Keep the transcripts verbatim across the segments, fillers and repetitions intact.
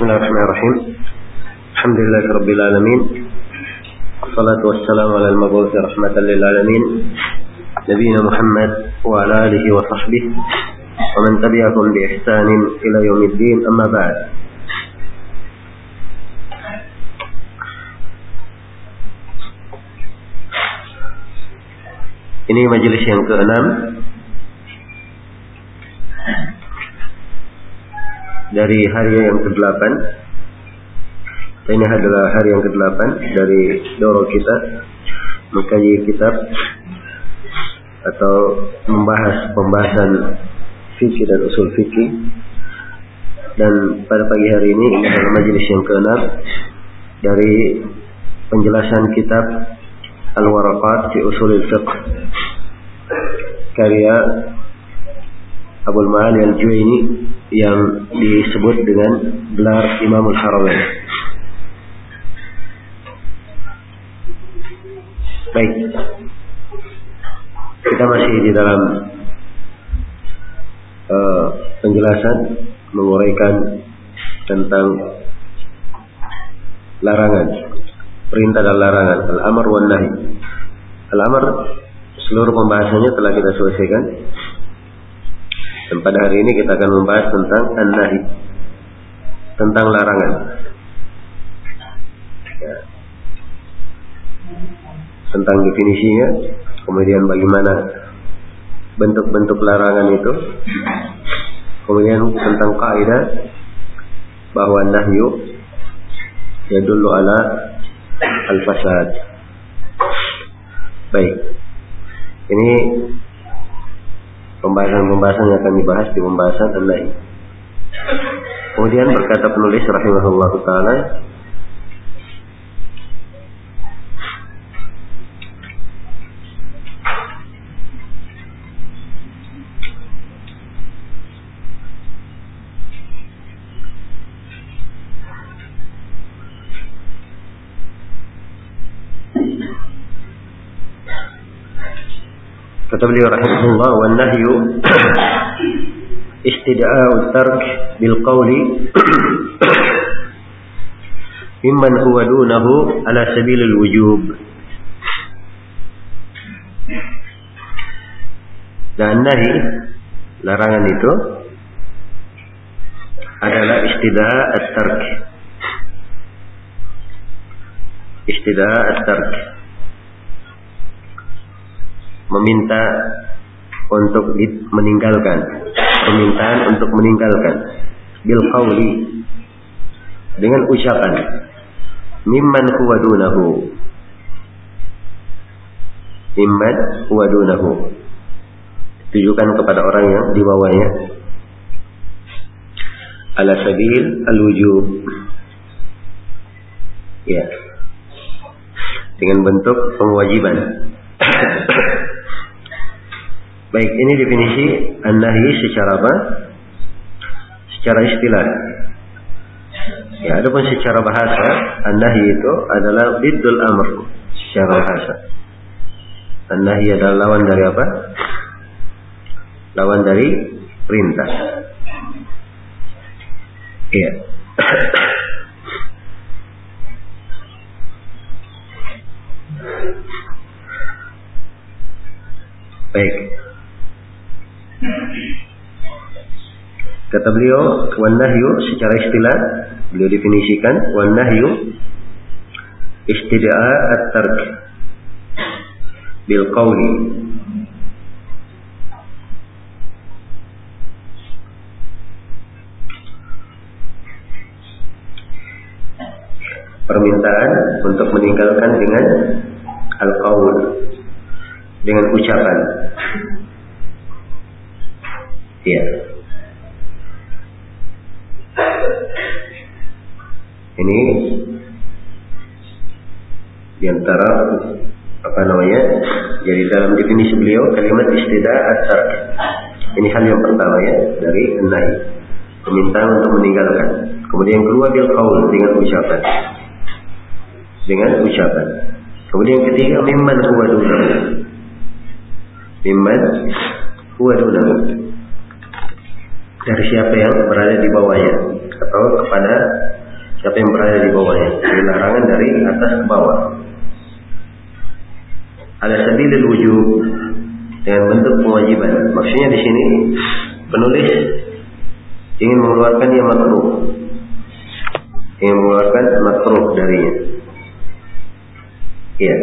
Bismillahirrahmanirrahim. Alhamdulillahirabbil alamin. Wassalatu wassalamu ala al-mab'uts rahmatan lil alamin. Nabiyina Muhammad wa ala alihi wa sahbihi wa man tabi'ahum bi ihsanin ila yaumiddin. Amma ba'd. Ini majelis yang keenam dari hari yang kedelapan. Ini adalah hari yang kedelapan dari daurah kita mengkaji kitab atau membahas pembahasan fikih dan usul fikih. Dan pada pagi hari ini ini adalah majelis yang keenam dari penjelasan kitab Al-Waraqat fi Ushulil Fiqh karya Abul Ma'ali Al-Juwaini yang disebut dengan gelar Imamul Haramain. Baik, kita masih di dalam uh, penjelasan menguraikan tentang larangan, perintah dan larangan, al-amr wan nahi. Al-amr seluruh pembahasannya telah kita selesaikan. Dan pada hari ini kita akan membahas tentang an-nahi, tentang larangan. Ya. Tentang definisinya, kemudian bagaimana bentuk-bentuk larangan itu, kemudian tentang kaidah bahwa nahyu yadullu ala al-fasad. Baik, ini pembahasan-pembahasan yang akan dibahas di pembahasan an-nahi. Kemudian berkata penulis rahimahullahu ta'ala, kata beliau rahimahullah, wan nahyu istida'u tark bil qawli mimman huwa dunahu ala sabilil wujub. Dan nahi, larangan itu adalah istidah at-tark. Istidah at-tark, meminta untuk meninggalkan, permintaan untuk meninggalkan, bil qawli, dengan ucapan, mimman huwa dunahu, mimman huwa dunahu, ditujukan kepada orang yang di bawahnya, ala sabil al-wujub, ya, dengan bentuk pengwajiban. Baik, ini definisi an-nahi secara apa? Secara istilah. Ya, adapun secara bahasa, an-nahi itu adalah biddul amr secara bahasa. An-nahi adalah lawan dari apa? Lawan dari perintah. Iya. Baik. Kata beliau, wan nahyu secara istilah beliau definisikan, wan nahyu istida'a at-tark bil qawli, permintaan untuk meninggalkan dengan al-qawl, dengan ucapan. Ya. Ini diantara apa namanya? Jadi dalam definisi beliau kalimat istidah at-tark. Ini hal yang pertama ya dari an-nahi, permintaan untuk meninggalkan. Kemudian yang kedua bil qaul, dengan ucapan. Dengan ucapan. Kemudian yang ketiga mimman huwa dunahu. Mimman huwa dunahu, dari siapa yang berada di bawahnya, atau kepada siapa yang berada di bawahnya. Jadi larangan dari atas ke bawah. Ala sabilil wujub, dengan bentuk kewajiban. Maksudnya di sini penulis ingin mengeluarkan yang makruh, ingin mengeluarkan makruh darinya. Iya.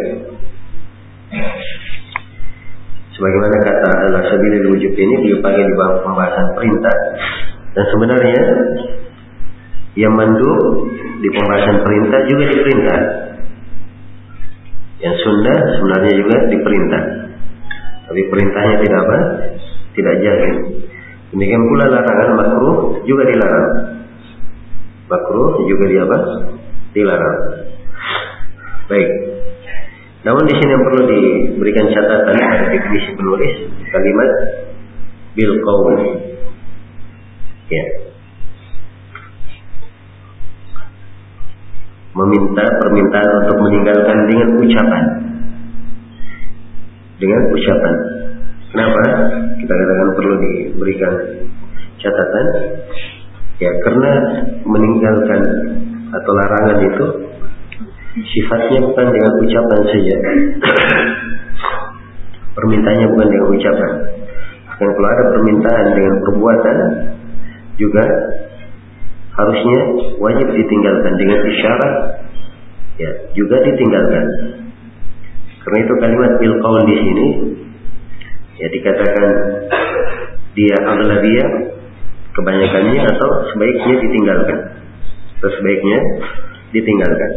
Sebagaimana kata ala sabilil wujub ini dipakai di bawah pembahasan perintah, dan sebenarnya yang mandub di pembahasan perintah juga diperintah. Yang sunnah sebenarnya juga diperintah, tapi perintahnya tidak apa? Tidak jazim. Demikian pula larangan makruh juga dilarang. Makruh juga di apa? Dilarang. Baik. Namun di sini yang perlu diberikan catatan pada definisi penulis kalimat bil qaul. Ya. Meminta permintaan untuk meninggalkan dengan ucapan. Dengan ucapan. Kenapa? Kita katakan perlu diberikan catatan. Ya, karena meninggalkan atau larangan itu sifatnya bukan dengan ucapan saja. Permintaannya bukan dengan ucapan. Bahkan kalau ada permintaan dengan perbuatan juga harusnya wajib ditinggalkan. Dengan isyarat ya juga ditinggalkan. Karena itu kalimat bil qaul di sini ya dikatakan dia aghlabiyah, kebanyakannya, atau sebaiknya ditinggalkan. Atau sebaiknya ditinggalkan.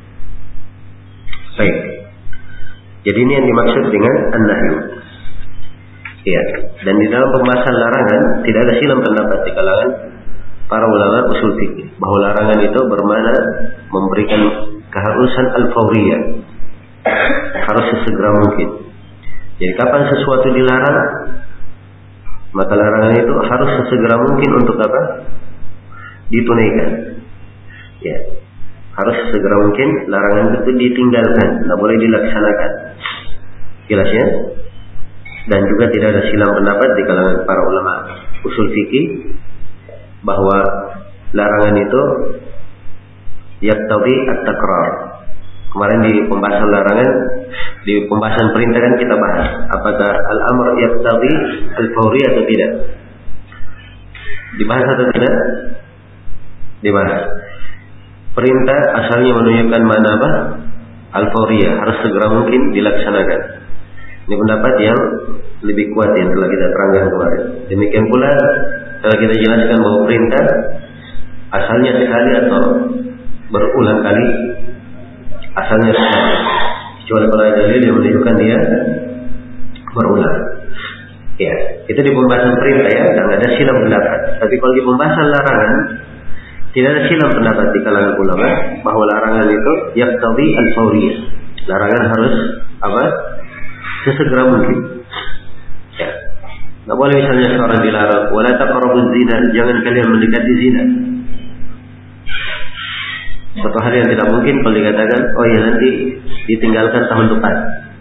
Baik. Jadi ini yang dimaksud dengan an-nahyu. Ya, dan di dalam pembahasan larangan tidak ada silang pendapat di kalangan para ulama usul fikih bahwa larangan itu bermakna memberikan keharusan al-fawriyah, harus sesegera mungkin. Jadi kapan sesuatu dilarang, maka larangan itu harus sesegera mungkin untuk apa? Ditunaikan. Ya, harus sesegera mungkin larangan itu ditinggalkan, tidak boleh dilaksanakan. Jelas ya? Dan juga tidak ada silang pendapat di kalangan para ulama usul fikih bahwa larangan itu yaqtadi at-takrar. Kemarin di pembahasan larangan, di pembahasan perintah kan kita bahas apakah al-amr yaqtadi al-fawri atau tidak. Dibahas atau tidak? Dibahas. Perintah asalnya menunjukkan mana apa? Al-fawriyah, harus segera mungkin dilaksanakan. Ini pendapat yang lebih kuat yang telah kita terangkan kemarin. Demikian pula telah kita jelaskan bahwa perintah asalnya sekali atau berulang kali, asalnya sekali. Kecuali kalau ada dalil yang menunjukkan dia berulang. Ya, itu di pembahasan perintah ya, dan ada silang pendapat. Tapi kalau di pembahasan larangan, tidak ada silang pendapat di kalangan ulama bahwa larangan itu yaqtadi al-fawriyah. Larangan harus apa? Sesegera mungkin. Ya. Tidak boleh misalnya seorang dilarang, wala taqrabuz zina, jangan kalian mendekati zina. Suatu hal yang tidak mungkin kalau dikatakan, oh ya nanti ditinggalkan tahun depan.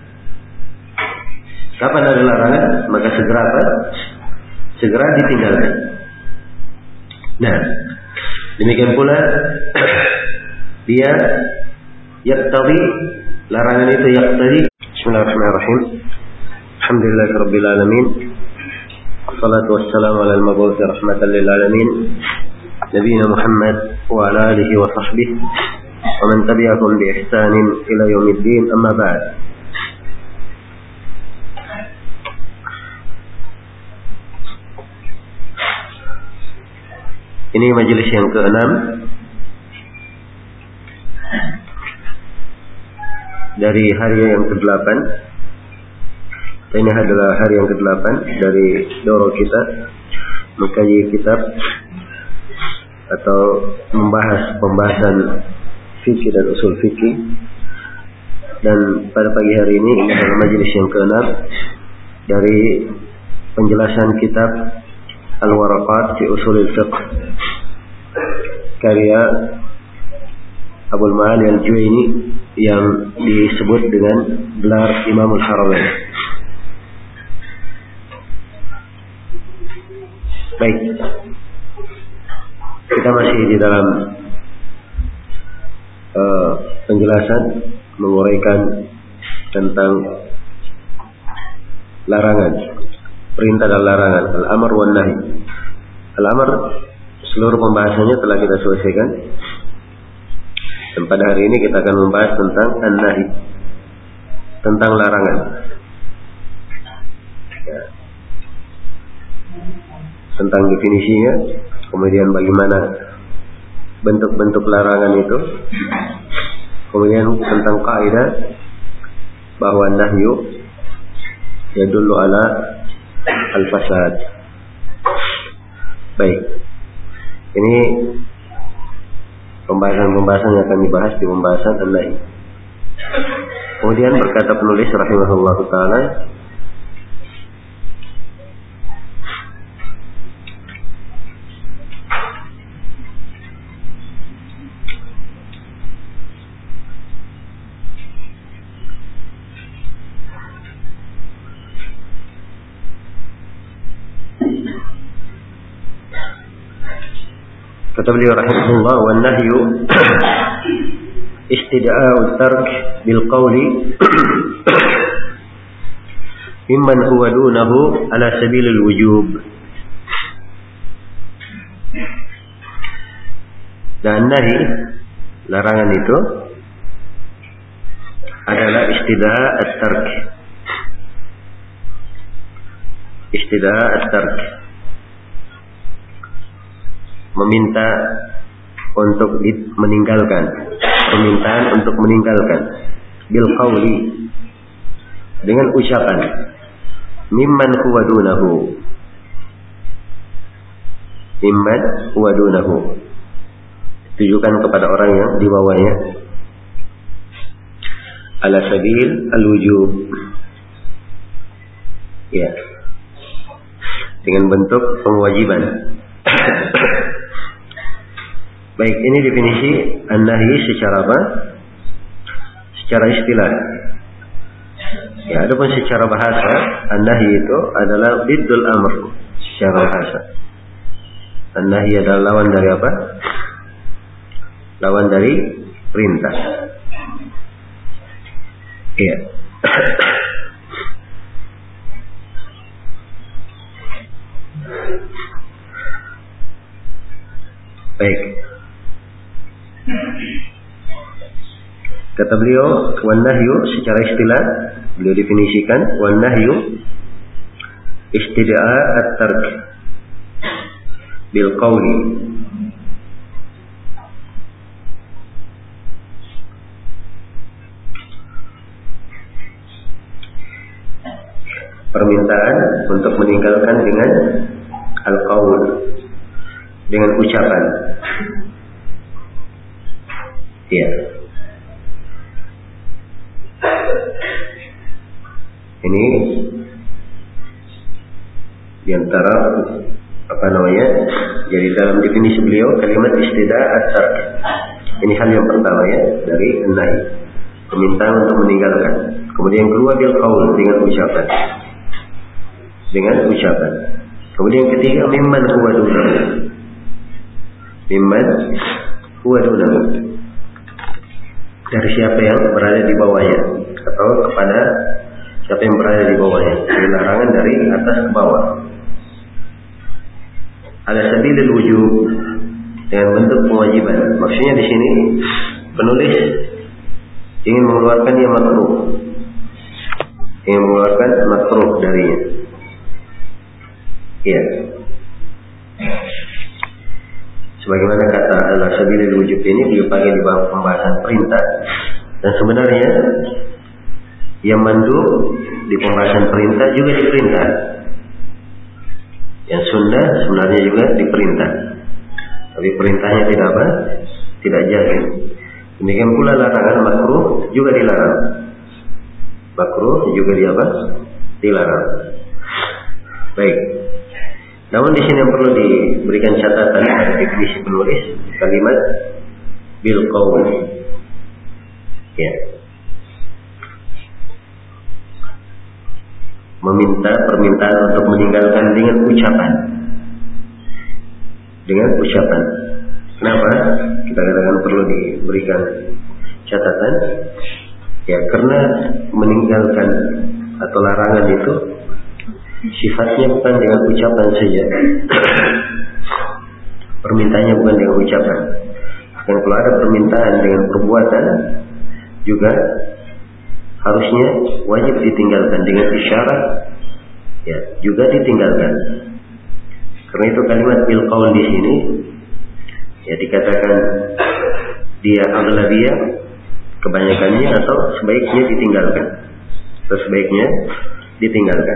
Kapan ada larangan, maka segera apa? Segera ditinggalkan. Nah, demikian pula dia yaqtadi, larangan itu yaqtadi. Bismillahirrahmanirrahim. Alhamdulillahirabbil alamin. Wassalatu wassalamu ala al-mab'uts rahmatan lil alamin. Nabiyina Muhammad wa ala alihi wa sahbihi wa man tabi'ahum bi ihsanin ila yaumiddin. Amma ba'd. Ini majelis yang keenam dari hari yang kedelapan. Ini adalah hari yang kedelapan dari daurah kita mengkaji kitab atau membahas pembahasan fikih dan usul fikih. Dan pada pagi hari ini ini adalah majelis yang keenam dari penjelasan kitab Al-Waraqat fi Ushulil Fiqh karya Abul Ma'ali Al-Juwaini yang disebut dengan gelar Imamul Haramain. Baik, kita masih masih di dalam uh, penjelasan menguraikan tentang larangan, perintah dan larangan, al-amr wan nahi. Al-amr seluruh pembahasannya telah kita selesaikan. Dan pada hari ini kita akan membahas tentang an-nahi, tentang larangan. Ya. Tentang definisinya, kemudian bagaimana bentuk-bentuk larangan itu, kemudian tentang kaidah bahwa nahyu yadullu ala al-fasad. Baik, ini pembahasan-pembahasan yang akan dibahas di pembahasan an-nahi. Kemudian berkata penulis rahimahullah ta'ala, kata beliau rahimahullah, wan nahyu istida'u tark bil qawli mimman huwa dunahu ala sabilil wujub. Dan nahi, larangan itu adalah istidah at-tark. Istidah at-tark, meminta untuk meninggalkan, permintaan untuk meninggalkan, bil qawli, dengan ucapan, mimman huwa dunahu, mimman huwa dunahu, tujukan kepada orang yang di bawahnya, ala sabil al-wujub, ya, dengan bentuk pengwajiban. Baik, ini definisi an-nahi secara apa? Secara istilah. Ya, adapun secara bahasa, an-nahi itu adalah diddul amr secara bahasa. An-nahi adalah lawan dari apa? Lawan dari perintah. Iya. Baik. Kata beliau, wan nahyu secara istilah beliau definisikan, wan nahyu istida'a at-tark bil qawli, permintaan untuk meninggalkan dengan al-qawl, dengan ucapan. Ya. Ini diantara apa namanya? Jadi dalam definisi beliau kalimat istidah at-tark. Ini hal yang pertama ya dari an-nahi, permintaan untuk meninggalkan. Kemudian kedua bil qaul, dengan ucapan. Dengan ucapan. Kemudian ketiga mimman huwa dunahu. Mimman huwa dunahu. Dari siapa yang berada di bawahnya, atau kepada siapa yang berada di bawahnya. Ini larangan dari atas ke bawah. Ala sabilil wujub, dengan bentuk kewajiban. Maksudnya di sini penulis ingin mengeluarkan yang makruh, ingin mengeluarkan makruh darinya. Ya. Sebagaimana kata ala sabilil wujub ini dipakai di bawah pembahasan perintah, dan sebenarnya yang mandub di pembahasan perintah juga diperintah. Yang sunnah sebenarnya juga diperintah, tapi perintahnya tidak apa? Tidak jazim. Demikian pula larangan makruh juga dilarang. Makruh juga di apa? Dilarang. Baik. Namun di sini yang perlu diberikan catatan pada definisi penulis kalimat bil qaul. Ya. Meminta permintaan untuk meninggalkan dengan ucapan. Dengan ucapan. Kenapa? Kita katakan perlu diberikan catatan. Ya, karena meninggalkan atau larangan itu sifatnya bukan dengan ucapan saja. Permintaannya bukan dengan ucapan. Dan kalau ada permintaan dengan perbuatan juga harusnya wajib ditinggalkan dengan isyarat, ya juga ditinggalkan. Karena itu kalimat bil qaul di sini ya dikatakan dia aghlabiyah, kebanyakannya, atau sebaiknya ditinggalkan. Atau sebaiknya ditinggalkan.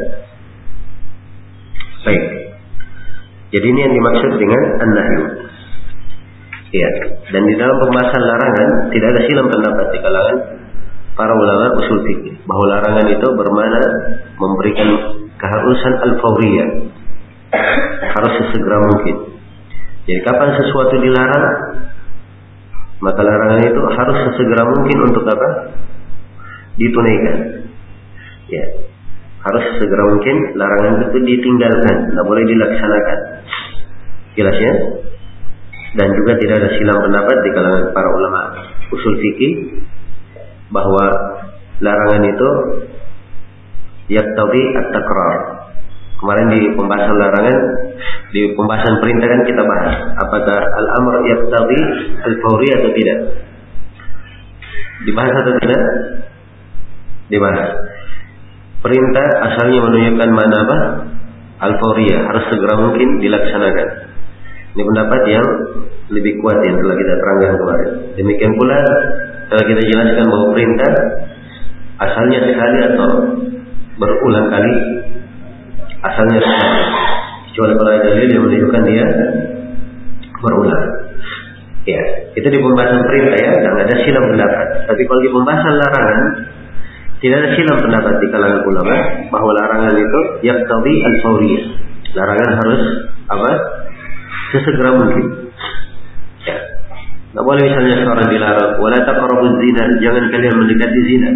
Baik. Jadi ini yang dimaksud dengan an-nahyu. Ya, dan di dalam pembahasan larangan tidak ada silang pendapat di kalangan para ulama usul fikih bahwa larangan itu bermakna memberikan keharusan al-fawriyah, harus sesegera mungkin. Jadi kapan sesuatu dilarang, maka larangan itu harus sesegera mungkin untuk apa? Ditunaikan. Ya, harus sesegera mungkin larangan itu ditinggalkan, tidak boleh dilaksanakan. Jelas ya? Dan juga tidak ada silang pendapat di kalangan para ulama usul fikih bahwa larangan itu yaqtadi at-takrar. Kemarin di pembahasan larangan, di pembahasan perintah kan kita bahas apakah al-amr yaqtadi al-fawri atau tidak. Dibahas atau tidak? Dibahas. Perintah asalnya menunjukkan mana apa? Al-fawriyah, harus segera mungkin dilaksanakan. Ini pendapat yang lebih kuat yang telah kita terangkan kemarin. Demikian pula telah kita jelaskan bahwa perintah asalnya sekali atau berulang kali, asalnya sekali. Kecuali kalau ada dalil yang menunjukkan dia berulang. Ya, itu di pembahasan perintah ya, dan ada silang pendapat. Tapi kalau di pembahasan larangan, tidak ada silang pendapat di kalangan ulama bahwa larangan itu yaqtadi al-fawriyah. Larangan harus apa? Sesegera mungkin. Ya. Tidak boleh misalnya seorang dilarang, wala taqrabuz zina, jangan kalian mendekati zina.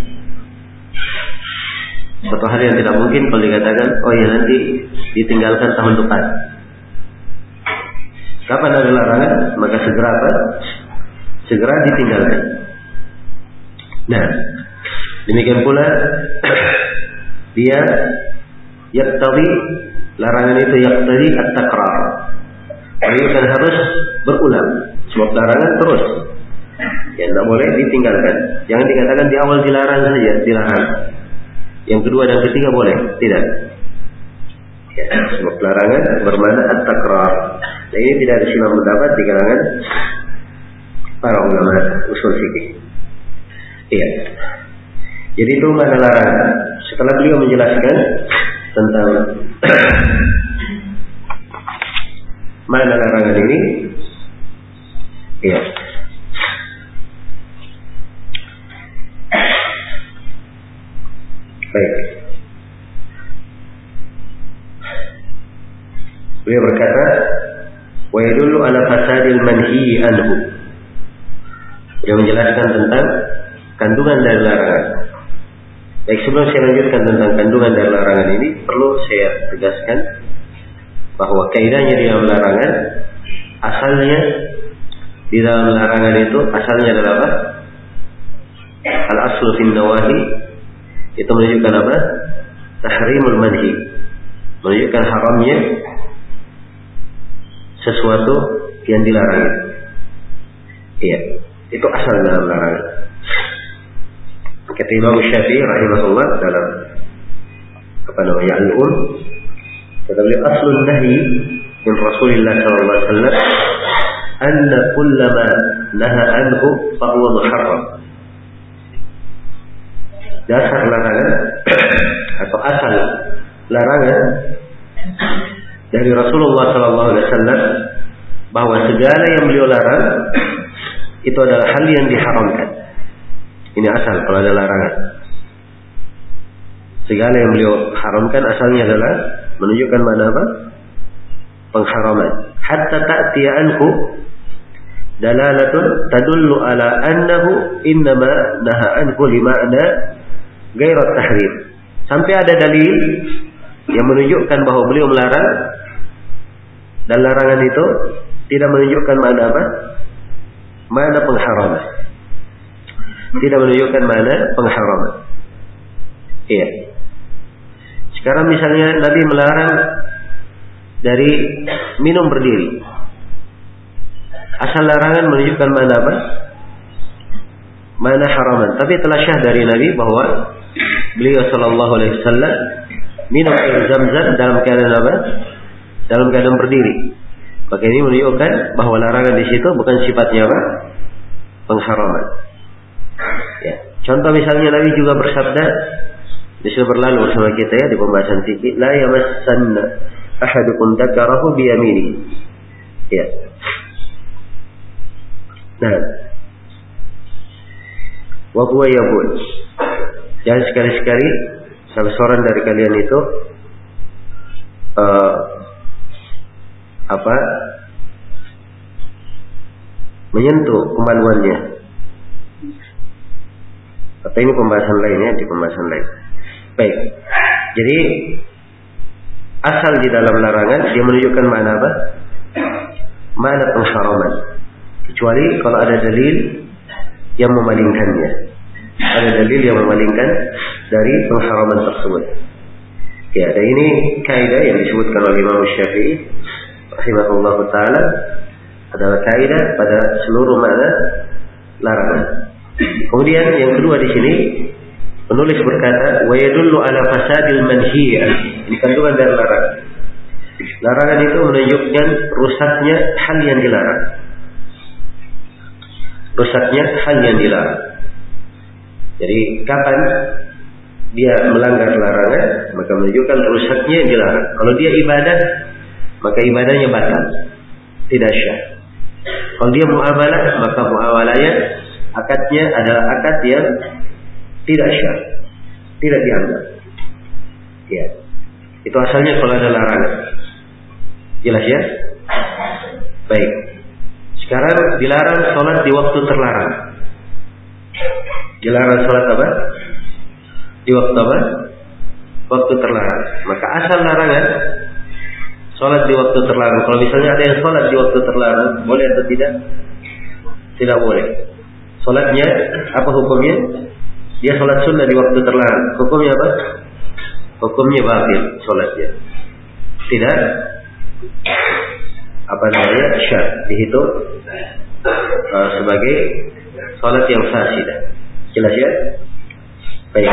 Suatu hal yang tidak mungkin kalau dikatakan, oh ya nanti ditinggalkan tahun depan. Kapan ada larangan, maka segera apa? Segera ditinggalkan. Nah, demikian pula dia yaqtadi, larangan itu yaqtadi at-takrar. Menunjukkan harus berulang. Sebab larangan terus. Ya, tidak boleh ditinggalkan. Jangan dikatakan di awal dilarang saja, dilarang. Yang kedua dan ketiga boleh, tidak. Ya, sebab larangan bermakna at-takrar. Nah, ini tidak ada silang pendapat di kalangan para ulama usul fikih. Iya. Jadi itu makna larangan. Setelah beliau menjelaskan tentang makna larangan ini, iya. Baik. Beliau berkata, wa yadullu ala fasadil manhi anhu. Dia menjelaskan tentang kandungan dari larangan. Baik, sebelum saya lanjutkan tentang kandungan dari larangan ini, perlu saya tegaskan bahwa kaidahnya di dalam larangan, asalnya di dalam larangan itu asalnya adalah apa? Al-aslu fin nawahi, itu menunjukkan apa? Tahrimul manhi, menunjukkan haramnya sesuatu yang dilarang. Iya, itu asal dalam larangan. Kata Imam Syafi'i rahimahullah dalam apa namanya Al-Um, kata beliau, aslun nahi min Rasulillah sallallahu alaihi wasallam anna kullama naha anhu fa huwa muharram. Dasar larangan atau asal larangan dari Rasulullah sallallahu alaihi wasallam bahwa segala yang beliau larang itu adalah hal yang diharamkan. Ini asal kalau ada larangan. Segala yang beliau haramkan asalnya adalah menunjukkan mana apa? Pengharaman. Hatta ta'tiya anhu dalalatun tadullu ala annahu innama naha anhu lima'na ghairat tahrim. Sampai ada dalil yang menunjukkan bahwa beliau melarang, dan larangan itu tidak menunjukkan mana apa? Mana pengharaman. Tidak menunjukkan mana pengharaman. Iya. Sekarang misalnya Nabi melarang dari minum berdiri. Asal larangan menunjukkan mana apa? Mana haraman. Tapi telah syah dari Nabi bahwa beliau sallallahu alaihi wasallam minum air Zam-Zam dalam keadaan apa? Dalam keadaan berdiri. Maka ini menunjukkan bahwa larangan di situ bukan sifatnya apa? Pengharaman. Ya. Contoh misalnya Nabi juga bersabda, ini sudah berlalu bersama kita ya di pembahasan fikih, la yamassanna ahadukum dzakarahu bi yaminihi. Ya. Nah, wa huwa yaqul. Jangan sekali-sekali salah seorang dari kalian itu uh, apa menyentuh kemaluannya. Atau ini pembahasan lainnya di pembahasan lain. Baik. Jadi asal di dalam larangan dia menunjukkan mana apa? Mana pengharaman. Kecuali kalau ada dalil yang memalingkannya. Ada dalil yang memalingkan dari pengharaman tersebut. Ya, dan ini kaidah yang disebutkan oleh Imam Syafi'i rahimahullahu taala adalah kaidah pada seluruh makna larangan. Kemudian yang kedua di sini penulis berkata wa yadullu ala fasadil manhiya. Ini kandungan dari larangan. Larangan itu menunjukkan rusaknya hal yang dilarang. Rusaknya hal yang dilarang. Jadi kapan dia melanggar larangan, maka menunjukkan rusaknya yang dilarang. Kalau dia ibadah, maka ibadahnya batal, tidak syah. Kalau dia muamalah, maka muamalahnya akadnya adalah akad yang tidak syah, tidak dianggap. Ya, itu asalnya kalau ada larangan. Jelas ya? Baik. Sekarang dilarang sholat di waktu terlarang. Dilarang sholat apa? Di waktu apa? Waktu terlarang. Maka asal larangan sholat di waktu terlarang. Kalau misalnya ada yang sholat di waktu terlarang, boleh atau tidak? Tidak boleh. Sholatnya apa hukumnya? Dia sholat sunnah di waktu terlarang. Hukumnya apa? Hukumnya batil sholatnya. Tidak apa namanya syah, dihitung uh, sebagai sholat yang fasidah. Jelas ya? Baik.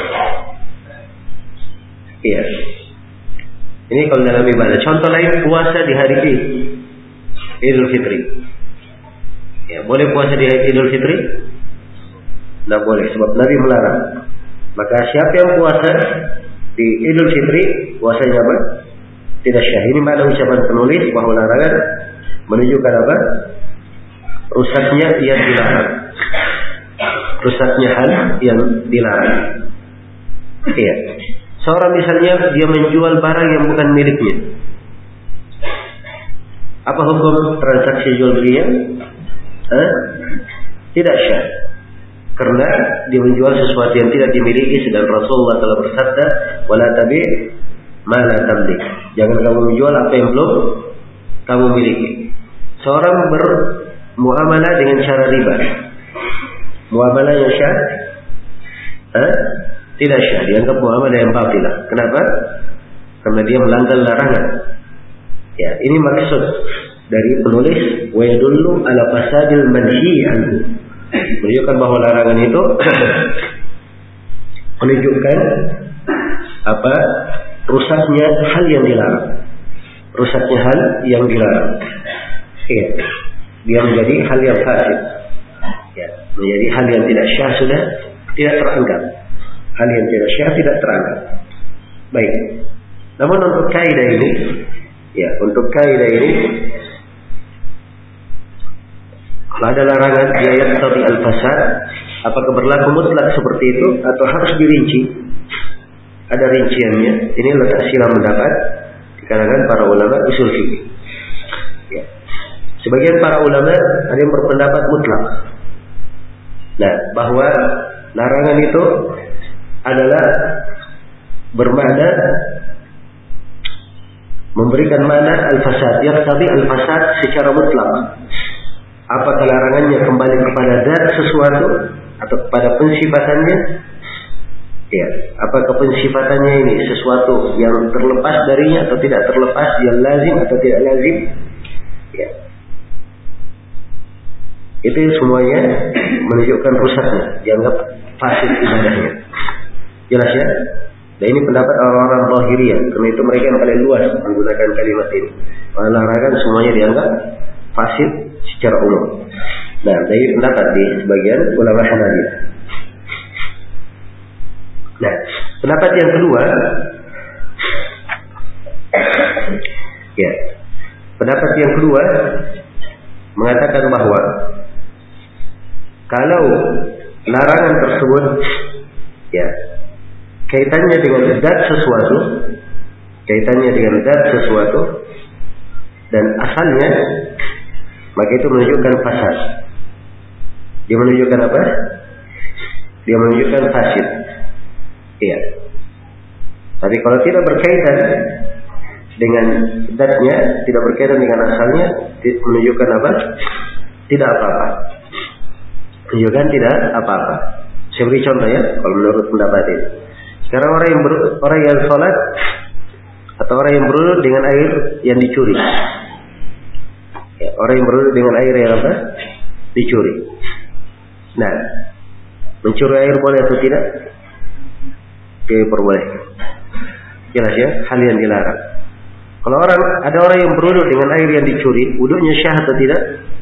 Iya. Ini kalau dalam ibadah. Contoh lain puasa di hari Idul Fitri. Ya, boleh puasa di hari Idul Fitri? Tidak boleh, sebab Nabi melarang. Maka siapa yang puasa di Idul Fitri, puasanya apa? Tidak syah. Ini makna ucapan penulis bahwa larangan menunjukkan apa? Rusaknya yang dilarang. Rusaknya hal yang dilarang. Iya. Seorang misalnya dia menjual barang yang bukan miliknya. Apa hukum transaksi jual belinya? Hah? Tidak syah. Karena dia menjual sesuatu yang tidak dimiliki, sedang Rasulullah telah bersabda, "Wala tabi' ma la tamlik." Jangan kamu menjual apa yang belum kamu miliki. Seorang bermuamalah dengan cara riba. Muamalah yang syah? Hah? Tidak syah, dianggap muamalah yang batilah. Kenapa? Karena dia melanggar larangan. Ya, ini maksud dari penulis wa yadullu ala fasadil manhi anhu. Menunjukkan bahwa larangan itu menunjukkan apa? Rusaknya hal yang dilarang. Rusaknya hal yang dilarang. Ya. Dia menjadi hal yang fasid. Ya, menjadi hal yang tidak syah sudah tidak teranggap. Hal yang tidak syah tidak teranggap. Baik. Namun untuk kaidah ini, ya, untuk kaidah ini, kalau ada larangan dia yaqtadi al-fasad, apakah berlaku mutlak seperti itu atau harus dirinci? Ada rinciannya. Ini letak silam pendapat di kalangan para ulama usul fikih. Ya. Sebagian para ulama ada yang berpendapat mutlak. Nah, bahwa larangan itu adalah bermakna memberikan makna al-fasad, yaqtadi al-fasad secara mutlak. Apakah larangannya kembali kepada zat sesuatu atau kepada pensifatannya? Ya, apakah pensifatannya ini sesuatu yang terlepas darinya atau tidak terlepas, yang lazim atau tidak lazim? Ya. Itu semuanya menunjukkan rusaknya, dianggap fasid ibadahnya. Jelas ya? Dan ini pendapat orang-orang Zahiriyah, karena itu mereka yang paling luas menggunakan kalimat ini. Larangan semuanya dianggap fasid secara umum. Nah, dari pendapat di sebagian ulama Hanafi. Nah, pendapat yang kedua, ya, pendapat yang kedua mengatakan bahwa kalau larangan tersebut, ya, kaitannya dengan zat sesuatu, kaitannya dengan zat sesuatu, dan asalnya, maka itu menunjukkan fasad. Dia menunjukkan apa? Dia menunjukkan fasid. Iya. Tapi kalau tidak berkaitan dengan zatnya, tidak berkaitan dengan asalnya, menunjukkan apa? Tidak apa-apa. Menunjukkan tidak apa-apa. Saya beri contoh ya, kalau menurut pendapat ini. Sekarang orang yang ber, orang yang sholat atau orang yang berwudu dengan air yang dicuri. Ya, orang yang berwudu dengan air yang apa? Dicuri. Nah, mencuri air boleh atau tidak? Diperbolehkan. Jelas ya, hal yang dilarang. Kalau orang ada orang yang berwudu dengan air yang dicuri, wudunya syah atau tidak?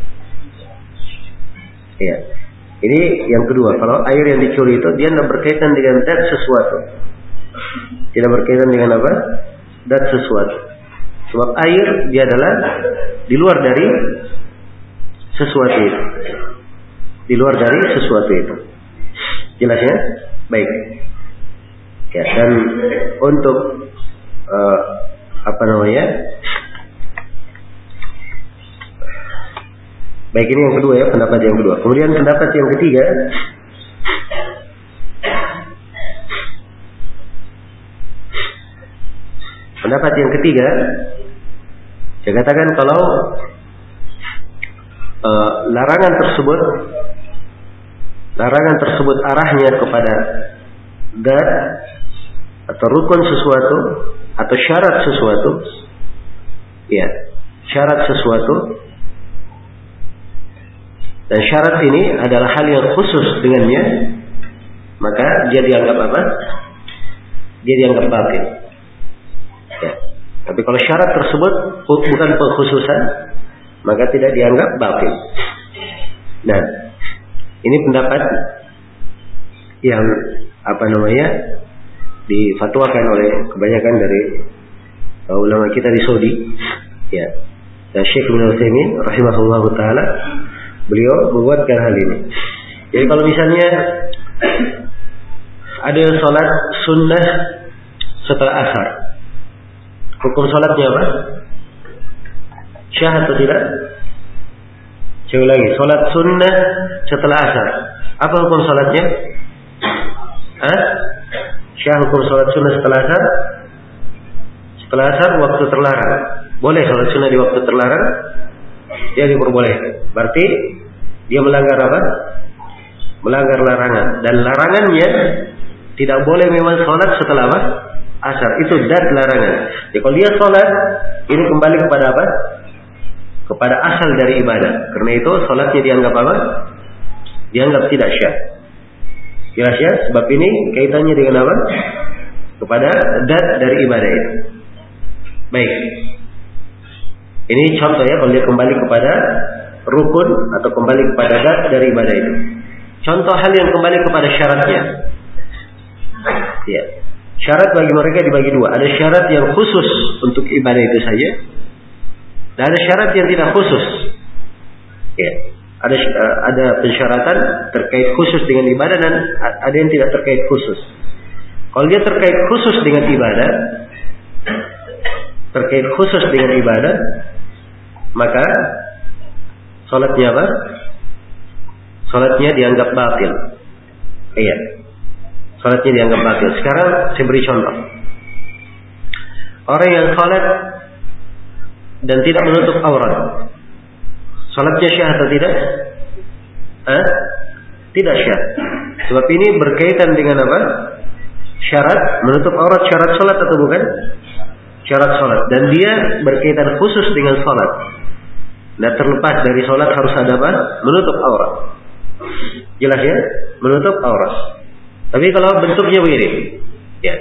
Ya. Ini yang kedua. Kalau air yang dicuri itu dia tidak berkaitan dengan zat sesuatu. Tidak berkaitan dengan apa? Zat sesuatu. Sebab air dia adalah di luar dari sesuatu itu. Di luar dari sesuatu itu. Jelas ya? Baik. Ya, dan untuk uh, apa namanya? Baik, ini yang kedua ya, pendapat yang kedua. Kemudian pendapat yang ketiga, pendapat yang ketiga, saya katakan kalau uh, larangan tersebut, larangan tersebut arahnya kepada zat atau rukun sesuatu atau syarat sesuatu, ya, syarat sesuatu. Dan syarat ini adalah hal yang khusus dengannya, maka dia dianggap apa? Dia dianggap batil. Ya. Tapi kalau syarat tersebut bukan pengkhususan, maka tidak dianggap batil. Nah, ini pendapat yang apa namanya difatwakan oleh kebanyakan dari ulama kita di Saudi. Ya. Dan Syekh Ibnu Utsaimin rahimahullahu taala, beliau membuatkan hal ini. Jadi kalau misalnya ada sholat sunnah setelah asar, hukum sholatnya apa? Syah atau tidak? Saya ulangi, sholat sunnah setelah asar, apa hukum sholatnya? Hah? Syah hukum sholat sunnah setelah asar? Setelah asar waktu terlarang. Boleh sholat sunnah di waktu terlarang? Dia diperbolehkan. Berarti dia melanggar apa? Melanggar larangan. Dan larangannya tidak boleh memang sholat setelah apa? Asar. Itu zat larangan. Jadi kalau dia sholat, ini kembali kepada apa? Kepada asal dari ibadah. Karena itu sholatnya dianggap apa? Dianggap tidak syah. Jelas ya? Sebab ini kaitannya dengan apa? Kepada zat dari ibadah itu. Baik. Ini contoh ya, kalau dia kembali kepada rukun atau kembali kepada zat dari ibadah itu. Contoh hal yang kembali kepada syaratnya. Ya. Syarat bagi mereka dibagi dua. Ada syarat yang khusus untuk ibadah itu saja, dan ada syarat yang tidak khusus. Ya. Ada ada pensyaratan terkait khusus dengan ibadah dan ada yang tidak terkait khusus. Kalau dia terkait khusus dengan ibadah, terkait khusus dengan ibadah, maka salatnya apa? Salatnya dianggap batil. Iya. Salatnya dianggap batil. Sekarang saya beri contoh. Orang yang salat dan tidak menutup aurat, salatnya syah atau tidak? Eh? Tidak syah. Sebab ini berkaitan dengan apa? Syarat menutup aurat, syarat salat atau bukan? Syarat salat. Dan dia berkaitan khusus dengan salat. Nah, terlepas dari salat harus ada apa? Menutup aurat. Jelas ya? Menutup aurat. Tapi kalau bentuknya begini, ya.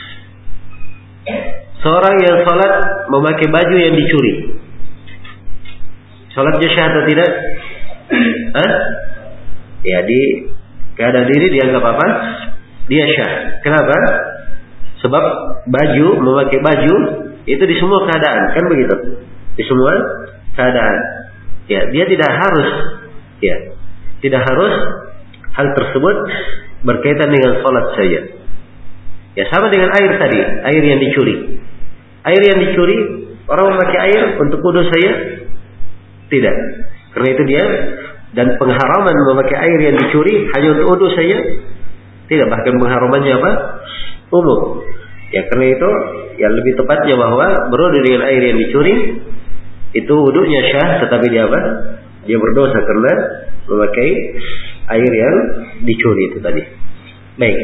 Seorang yang salat memakai baju yang dicuri, salatnya syah atau tidak? Hah? Ya, di keadaan diri dianggap apa? Dia syah. Kenapa? Sebab baju, memakai baju itu di semua keadaan, kan begitu? Di semua keadaan. Ya, dia tidak harus, ya, tidak harus hal tersebut berkaitan dengan salat saja. Ya, sama dengan air tadi, air yang dicuri. Air yang dicuri, orang memakai air untuk wudu saja? Tidak. Karena itu dia, dan pengharaman memakai air yang dicuri hanya untuk wudu saja? Tidak, bahkan pengharamannya apa? Umum. Ya, karena itu yang lebih tepatnya bahwa berwudu dengan air yang dicuri itu wudunya syah, tetapi dia apa? Dia berdosa karena memakai air yang dicuri itu tadi. Baik.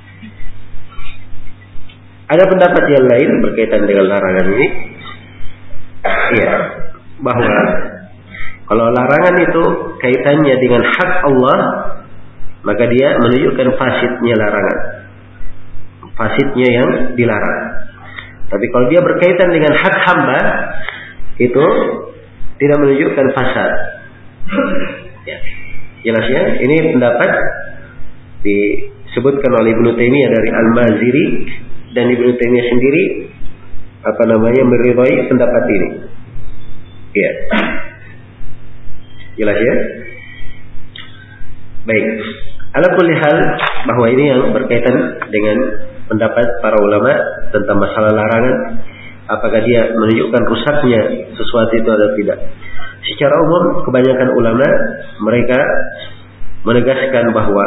Ada pendapat yang lain berkaitan dengan larangan ini. Ya, bahwa kalau larangan itu kaitannya dengan hak Allah, maka dia menunjukkan fasidnya larangan, fasidnya yang dilarang. Tapi kalau dia berkaitan dengan hak hamba, itu tidak menunjukkan fasad. Ya, jelas ya. Ini pendapat disebutkan oleh Ibnu Taimiyah dari Al-Maziri, dan Ibnu Taimiyah sendiri apa namanya meridhai pendapat ini. Ya. Jelas ya? Baik. Ala kulli hal, bahwa ini yang berkaitan dengan pendapat para ulama tentang masalah larangan, apakah dia menunjukkan rusaknya sesuatu itu atau tidak. Secara umum kebanyakan ulama mereka menegaskan bahwa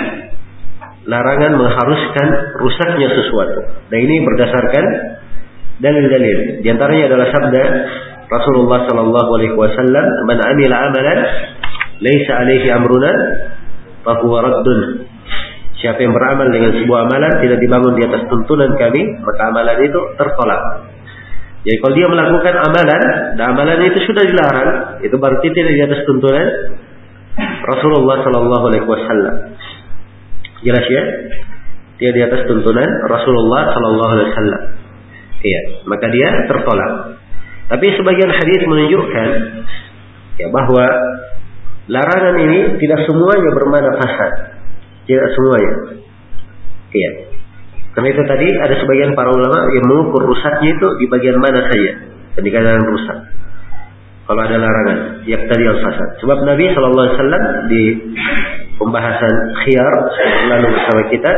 larangan mengharuskan rusaknya sesuatu. Dan ini berdasarkan dalil-dalil. Di antaranya adalah sabda Rasulullah sallallahu alaihi wasallam, "Man 'amila 'amalan laisa 'alaihi amruna fa huwa raddun." Siapa yang beramal dengan sebuah amalan tidak dibangun di atas tuntunan kami, maka amalan itu tertolak. Jadi kalau dia melakukan amalan dan amalan itu sudah dilarang, itu berarti tidak di atas tuntunan Rasulullah sallallahu alaihi wasallam. Jelas ya? Dia di atas tuntunan Rasulullah sallallahu alaihi wasallam. Iya, maka dia tertolak. Tapi sebagian hadis menunjukkan ya bahwa larangan ini tidak semuanya bermakna fasad. Tidak semuanya. Iya. Karena itu tadi ada sebagian para ulama yang mengukur rusaknya itu di bagian mana saja. Dan dikatakan rusak. Kalau ada larangan, yaqtadi al-fasad. Sebab Nabi sallallahu alaihi wasallam di pembahasan khiyar lalu bersama kita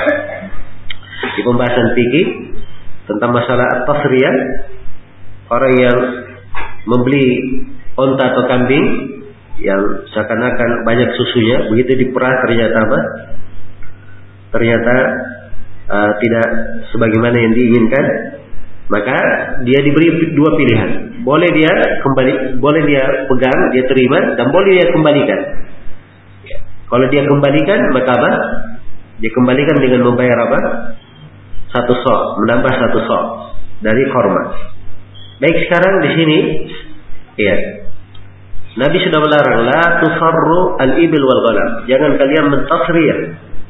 di pembahasan fikih tentang masalah at-tasriyah, orang yang membeli onta atau kambing yang seakan-akan banyak susunya, begitu diperah ternyata apa? Ternyata uh, tidak sebagaimana yang diinginkan, maka dia diberi dua pilihan. Boleh dia kembali, boleh dia pegang, dia terima, dan boleh dia kembalikan. Kalau dia kembalikan, maka apa? Dia kembalikan dengan membayar apa? Satu sok, menambah satu sok dari korma. Baik, sekarang di sini, ya, Nabi sudah melarang, la tusarru al-ibil wal ghanam. Jangan kalian mentasriyah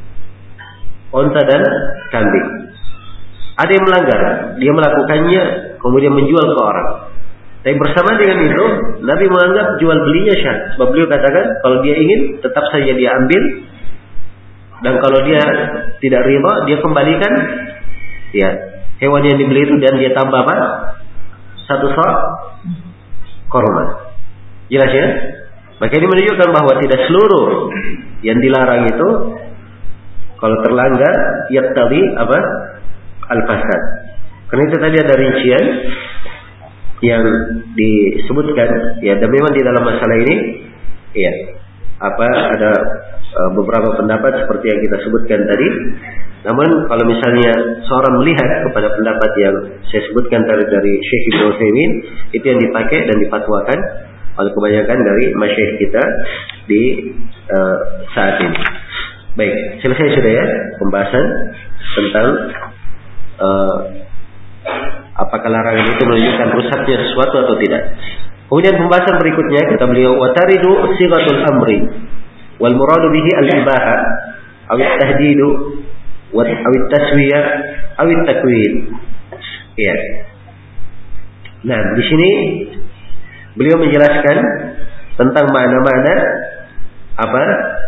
onta dan kambing. Ada yang melanggar, dia melakukannya, kemudian menjual ke orang. Tapi bersama dengan itu, Nabi menganggap jual belinya syah. Sebab beliau katakan, kalau dia ingin, tetap saja dia ambil. Dan kalau dia tidak riba, dia kembalikan ya hewan yang dibeli itu, dan dia tambah apa? Satu sok korban. Jelas ya? Maka ini menunjukkan bahwa tidak seluruh yang dilarang itu, kalau terlanggar, yaqtadi apa? Al-fasad. Karena itu tadi ada rincian yang disebutkan, ya, dan memang di dalam masalah ini, ya, apa ada uh, beberapa pendapat seperti yang kita sebutkan tadi. Namun kalau misalnya seorang melihat kepada pendapat yang saya sebutkan tadi dari Syekh Ibnu Utsaimin, itu yang dipakai dan dipatwakan oleh kebanyakan dari masyayikh kita di uh, saat ini. Baik, selesai sudah ya pembahasan tentang uh, apakah larangan itu menunjukkan rusaknya sesuatu atau tidak. Kemudian pembahasan berikutnya kata beliau, wa taridu sighatul amri wal muradu bihi al-ibaha aw at-tahdidu wa aw at-taswiyah aw at-takwin. Ya. Nah, di sini beliau menjelaskan tentang makna-makna apa?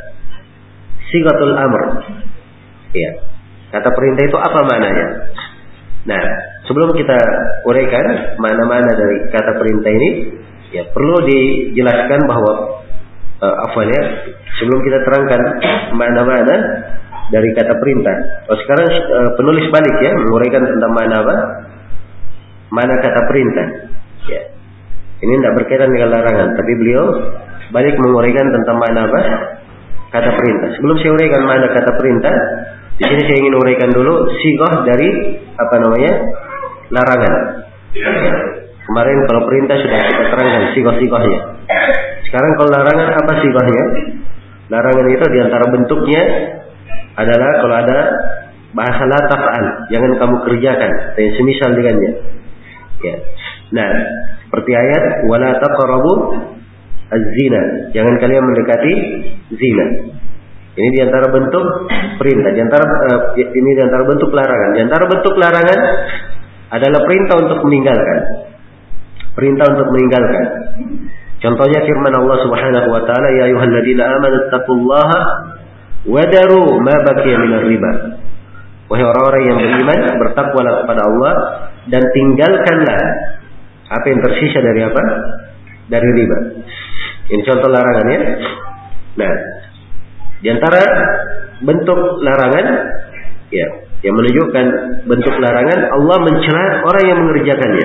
Sighatul amr. Ya. Kata perintah itu apa maknanya? Nah, sebelum kita uraikan makna-makna dari kata perintah ini, ya perlu dijelaskan bahwa uh, afwan ya, sebelum kita terangkan makna-makna dari kata perintah. Oh, sekarang uh, penulis balik ya menguraikan tentang makna apa? Makna kata perintah. Ya. Ini tidak berkaitan dengan larangan, tapi beliau balik menguraikan tentang makna apa? Kata perintah. Sebelum saya uraikan makna kata perintah, di sini saya ingin uraikan dulu sighah dari apa namanya? Larangan. Ya. Kemarin kalau perintah sudah kita terangkan sighah-sighahnya. Sekarang kalau larangan apa sighahnya? Larangan itu diantara bentuknya adalah kalau ada bahasa la taf'al, jangan kamu kerjakan, yang semisal dengannya. Ya. Nah, seperti ayat wala taqrabu az-zina, jangan kalian mendekati zina. Ini diantara bentuk perintah, diantara uh, ini diantara bentuk larangan. Diantara bentuk larangan adalah perintah untuk meninggalkan. Perintah untuk meninggalkan. Contohnya firman Allah Subhanahu wa taala, ya ayyuhalladzina amanu taqullaha wa daru ma baqiya minar riba. Wahai orang-orang yang beriman, bertakwalah kepada Allah dan tinggalkanlah apa yang tersisa dari apa? Dari riba. Ini contoh larangan ya. Nah, di antara bentuk larangan ya, yang menunjukkan bentuk larangan Allah mencela orang yang mengerjakannya.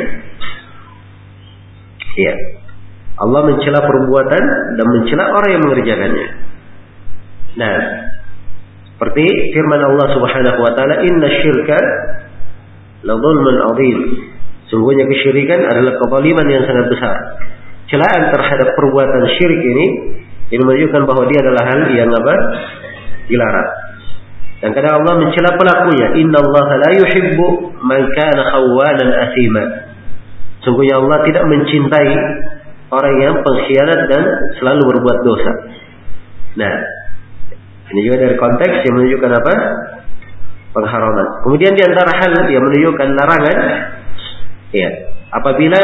Ya. Allah mencela perbuatan dan mencela orang yang mengerjakannya. Nah, seperti firman Allah Subhanahu wa taala, "Inna syirka la dzulmun 'adzim." Sungguhnya kesyirikan adalah kezaliman yang sangat besar. Celaan terhadap perbuatan syirik ini ini menunjukkan bahwa dia adalah hal yang apa? Dilarang. Dan kadang Allah mencela pelakunya, "Innallaha la yuhibbu man kana khawanan athima." Sungguhnya Allah tidak mencintai orang yang pengkhianat dan selalu berbuat dosa. Nah, ini juga dari konteks yang menunjukkan apa? Pengharaman. Kemudian di antara hal yang menunjukkan larangan, ya, apabila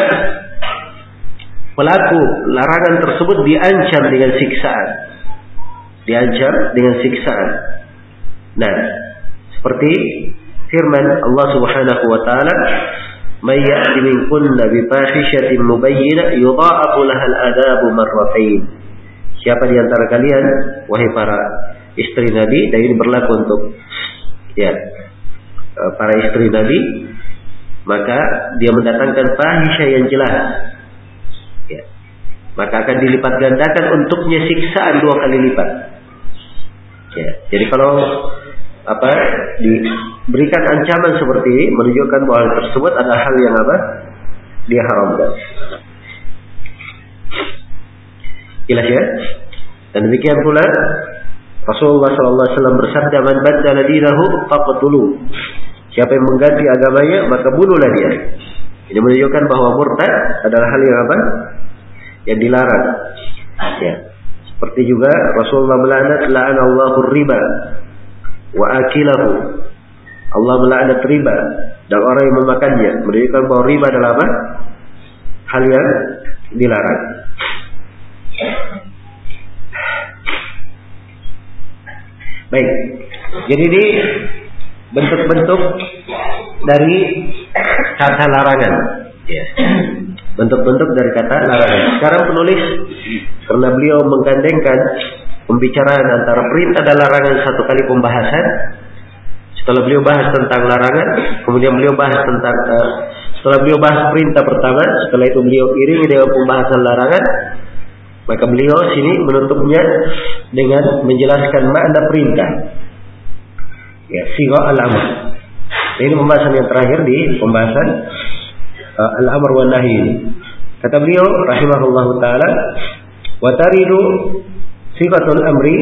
pelaku larangan tersebut diancam dengan siksaan. Diancam dengan siksaan. Nah, seperti firman Allah Subhanahu wa taala, "May ya'ti minkunna bi fahishatin mubayyinah yudha'afu lahal adabu marratain." Siapa di antara kalian wahai para istri Nabi, dan ini berlaku untuk ya para istri Nabi, maka dia mendatangkan fahisyah yang jelas, ya, maka akan dilipat gandakan untuknya siksaan dua kali lipat. Ya, jadi kalau apa diberikan ancaman seperti ini menunjukkan bahwa hal tersebut adalah hal yang apa? Diharamkan. Jelas ya? Dan demikian pula Rasulullah sallallahu alaihi wasallam bersabda, "Man baddala dinahu faqtuluh." Siapa yang mengganti agamanya, maka bunuhlah dia. Ini menunjukkan bahwa murtad adalah hal yang apa? Yang dilarang. Ya. Seperti juga Rasulullah melaknat, la'anallahu riba wa akilahu. Allah melaknat riba dan orang yang memakannya. Menunjukkan bahwa riba adalah apa? Hal yang dilarang. Baik. Jadi ini bentuk-bentuk dari kata larangan. Ya. Bentuk-bentuk dari kata larangan. Sekarang penulis, karena beliau menggandengkan pembicaraan antara perintah dan larangan satu kali pembahasan, setelah beliau bahas tentang larangan, kemudian beliau bahas tentang uh, setelah beliau bahas perintah pertama, setelah itu beliau iringi dengan pembahasan larangan, Maka beliau sini menutupnya dengan menjelaskan makna perintah. Ya, sigha al-amr. Ini pembahasan yang terakhir di pembahasan uh, al-amr wa nahi ini. Kata beliau rahimahullahu taala, wa taridu sighatul amri.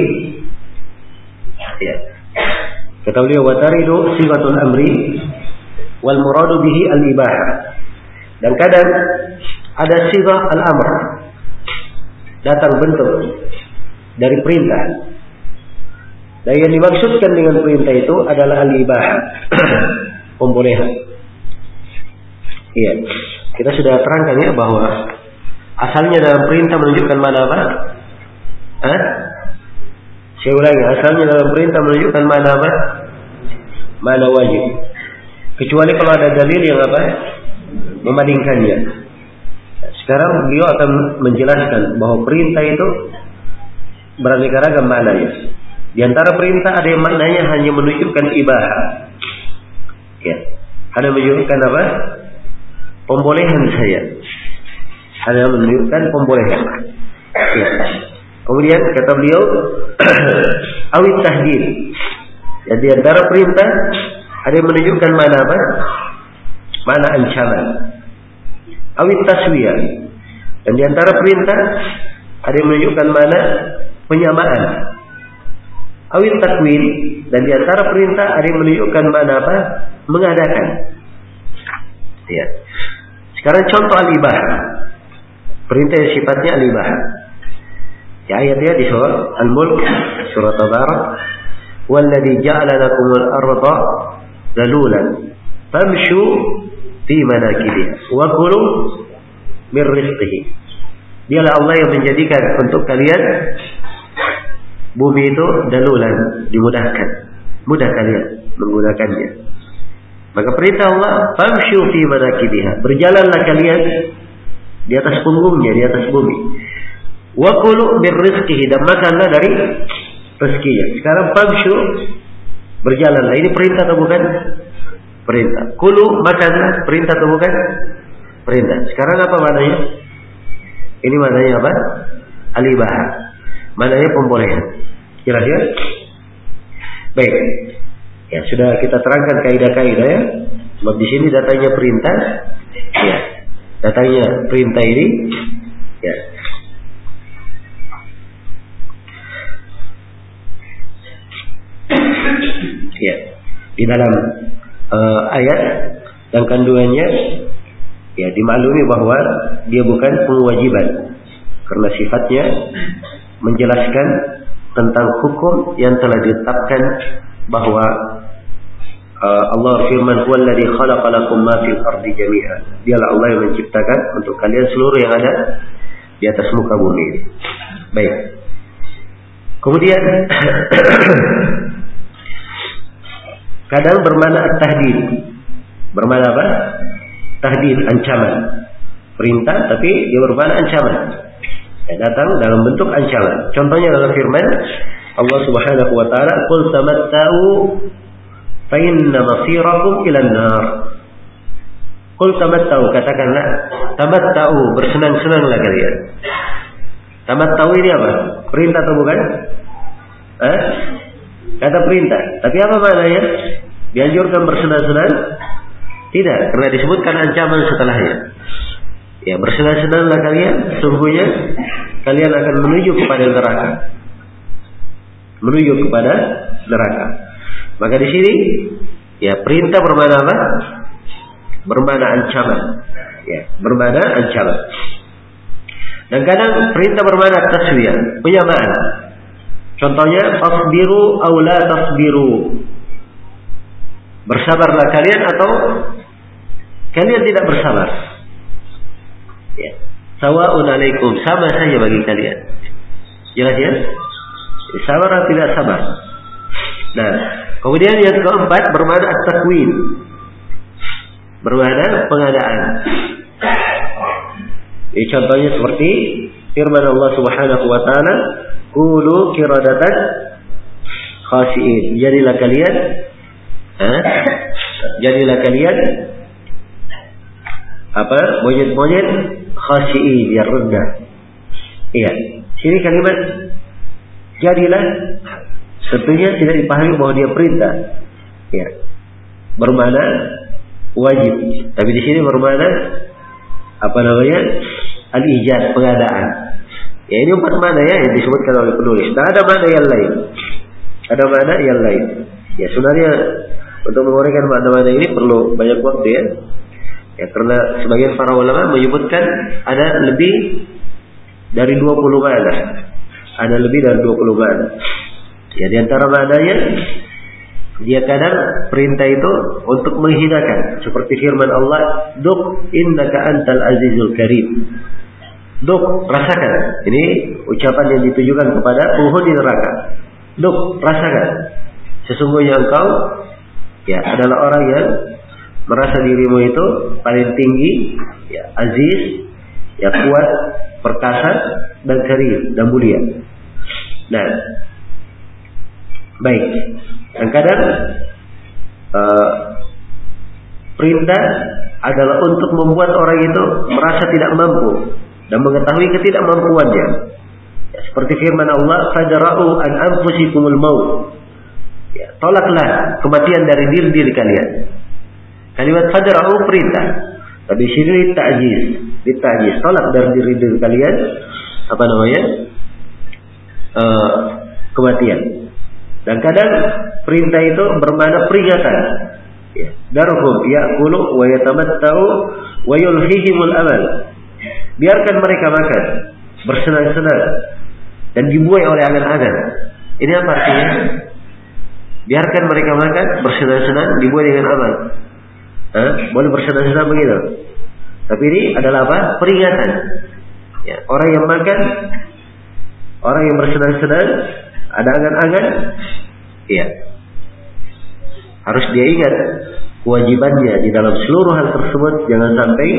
Ya. Kata beliau wa taridu sighatul amri wal muradu bihi al-ibahah. Dan kadang ada sighah al-amr, datang bentuk dari perintah. Dan yang dimaksudkan dengan perintah itu adalah al-ibahah, pembolehan. Iya, kita sudah terangkan ya bahwa asalnya dalam perintah menunjukkan mana apa? Hah? Saya ulangi, asalnya dalam perintah menunjukkan mana apa? Mana wajib. Kecuali kalau ada dalil yang apa? Membandingkannya. Sekarang beliau akan menjelaskan bahwa perintah itu beraneka ragam maknanya. Di antara perintah ada yang maknanya hanya menunjukkan ibahah. Ya, hanya menunjukkan apa? Pembolehan saya. Hanya menunjukkan pembolehan. Ya. Kemudian kata beliau awit tahdid. Ya, di antara perintah ada yang menunjukkan mana apa? Mana ancaman. Awit taswiyah. Dan di antara perintah ada yang menunjukkan mana penyamaan. Awit takwin. Dan di antara perintah ada yang menunjukkan mana apa? Mengadakan. Ya. Sekarang contoh al-ibahah. Perintah yang sifatnya al-ibahah. Ya, ayatnya di surah Al-Mulk, surah Tabarak. Walladzi ja'ala lakumul arda dalulan famshu fi manakibiha wa kulu min rizqihi. Dialah Allah yang menjadikan untuk kalian bumi itu dalulan, dimudahkan, mudah kalian menggunakannya. Maka perintah Allah, famshu fi manakibiha, berjalanlah kalian di atas punggungnya, di atas bumi. Wa kulu min rizqihi, dan makanlah dari rezekinya. Sekarang famshu, berjalanlah, ini perintah atau bukan? Perintah. Kulu, makanlah, perintah atau bukan? Perintah. Sekarang apa maknanya? Ini maknanya apa? Al-ibahah. Maknanya pembolehan. Jelas ya? Baik. Ya, sudah kita terangkan kaidah-kaidah ya. Sebab di sini datanya perintah. Ya. Datanya perintah ini. Ya. Ya. Di dalam uh, ayat dan kandungannya ya dimaklumi bahwa dia bukan kewajiban karena sifatnya menjelaskan tentang hukum yang telah ditetapkan bahwa uh, Allah firman huwallazi khalaqa lakum ma fil ardi jami'an. Dialah Allah yang menciptakan untuk kalian seluruh yang ada di atas muka bumi ini. Baik. Kemudian kadang bermakna tahdid. Bermakna apa? Tahdid, ancaman. Perintah tapi dia bermakna ancaman. Ya, datang dalam bentuk ancaman. Contohnya dalam firman Allah Subhanahu wa taala, "Qul tamatta'u fa inna masirakum ila an-nar." Qul tamatta'u, katakanlah, tamatta'u, bersenang-senanglah kalian. Tamatta'u ini apa? Perintah atau bukan? Hah? Kata perintah. Tapi apa maknanya? Dianjurkan bersenang-senang? Tidak, karena disebutkan ancaman setelahnya. Ya, bersenang-senanglah kalian, sungguhnya kalian akan menuju kepada neraka. Menuju kepada neraka. Maka di sini ya perintah bermakna apa? Bermakna ancaman. Ya, bermakna ancaman. Dan kadang perintah bermakna taswiyah, penyamaan. Contohnya tasbiru aw la tasbiru. Bersabarlah kalian atau kalian tidak bersabar. Ya. Sawa'un alaikum, sama saja bagi kalian. Jelas ya? Sabar atau tidak sabar. Nah, kemudian yang keempat bermakna at-takwin. Bermakna pengadaan. Ini contohnya seperti firman Allah Subhanahu wa taala, "Qulu qiradatan khasi'in." Jadilah kalian eh, jadilah kalian apa? Monyet-monyet khasi'in, yang rendah. Iya. Sini kalimat jadilah tentunya tidak dipahami bahwa dia perintah. Ya. Bermakna wajib. Tapi di sini bermakna apa namanya? Al-ijad, pengadaan. Ya, ini empat makna ya yang disebutkan oleh penulis. Nah, ada makna yang lain. Ada makna yang lain. Ya, sebenarnya untuk menguraikan makna-makna ini perlu banyak waktu ya. Ya, karena sebagian para ulama menyebutkan ada lebih dari dua puluh makna. Ada lebih dari dua puluh makna. Ya, di antara maknanya dia kadang perintah itu untuk menghinakan, seperti firman Allah, "Duk innaka antal azizul karim." Duk, rasakan. Ini ucapan yang ditujukan kepada penghuni neraka. Duk, rasakan. Sesungguhnya engkau ya adalah orang yang merasa dirimu itu paling tinggi, ya aziz, ya kuat, perkasa, dan karim, dan mulia. Nah, baik. Dan kadang uh, perintah adalah untuk membuat orang itu merasa tidak mampu dan mengetahui ketidakmampuannya. Ya, seperti firman Allah, "Fadra'u an anfusikumul maut." Ya, tolaklah kematian dari diri-diri kalian. Kalimat fadra'u perintah. Tapi sini ta'jiz, ditajis, tolak dari diri-diri kalian apa namanya? Uh, kematian. Dan kadang perintah itu bermakna peringatan. Ya, darhum ya'kulu wa yatamatta'u wa yulhihimul amal. Biarkan mereka makan, bersenang-senang, dan dibuai oleh angan-angan. Ini apa artinya? Biarkan mereka makan, bersenang-senang, dibuai dengan amal. Hah? Boleh bersenang-senang begitu. Tapi ini adalah apa? Peringatan. Ya, orang yang makan, orang yang bersenang-senang, ada angan-angan, ya harus dia ingat kewajibannya di dalam seluruh hal tersebut, jangan sampai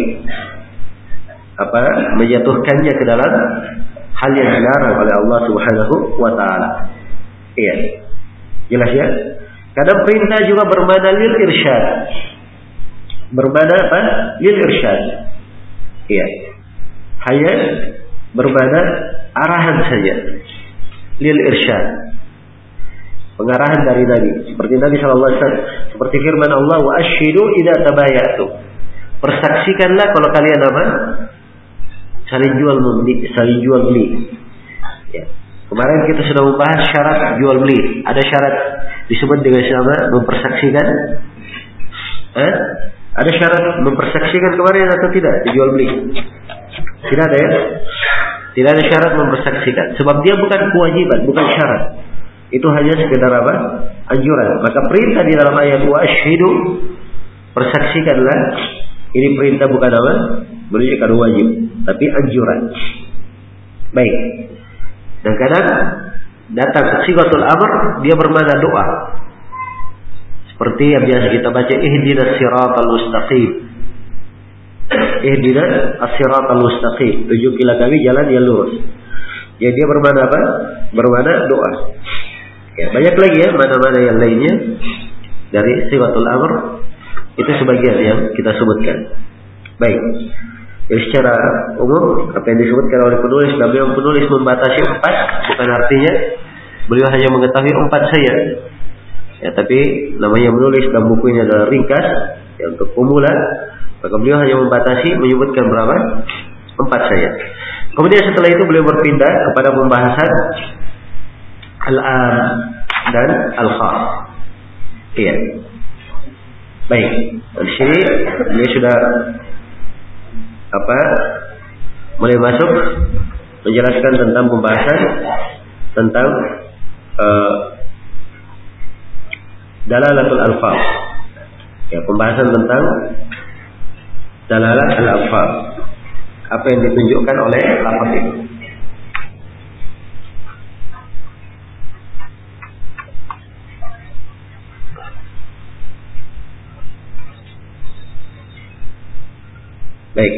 apa menjatuhkannya ke dalam hal yang dilarang oleh Allah Subhanahu wa taala. Iya. Jelas ya? Kadang perintah juga bermakna lil irsyad. Bermakna apa? Lil irsyad. Iya. Hanya bermakna arahan saja. Lil irsyad. Pengarahan dari Nabi. Seperti Nabi sallallahu alaihi wasallam, seperti firman Allah, "Wa asyhidu idza tabaya'tum." Persaksikanlah kalau kalian apa? Saling jual membeli, saling jual beli. Ya. Kemarin kita sudah membahas syarat jual beli. Ada syarat disebut dengan siapa? Mempersaksikan. Eh? Ada syarat mempersaksikan kemarin atau tidak dijual beli? Tidak ada ya? Tidak ada syarat mempersaksikan. Sebab dia bukan kewajiban, bukan syarat. Itu hanya sekedar apa? Anjuran. Maka perintah di dalam ayat wa asyhidu, persaksikanlah. Ini perintah bukan apa? Menunjukkan wajib, tapi anjuran. Baik. Dan kadang datang sighatul amr, dia bermakna doa. Seperti yang biasa kita baca, ihdinas siratal mustaqim. Ihdinas as-siratal mustaqim. Tunjukilah kami jalan yang lurus. Jadi dia bermakna apa? Bermakna doa. Ya, banyak lagi ya mana-mana yang lainnya dari sighatul amr. Itu sebagian yang kita sebutkan. Baik. Jadi secara umum apa yang disebutkan oleh penulis, dan beliau penulis membatasi empat, bukan artinya beliau hanya mengetahui empat saja. Ya, tapi namanya menulis dan bukunya adalah ringkas ya, untuk pemula, maka beliau hanya membatasi menyebutkan berapa? Empat saja. Kemudian setelah itu beliau berpindah kepada pembahasan al-am dan al-khas. Iya. Baik. Di sini beliau sudah apa mulai masuk menjelaskan tentang pembahasan tentang uh, dalalatul alfaz. Ya, pembahasan tentang dalalat al-alfaz. Apa yang ditunjukkan oleh lafaz itu. Baik.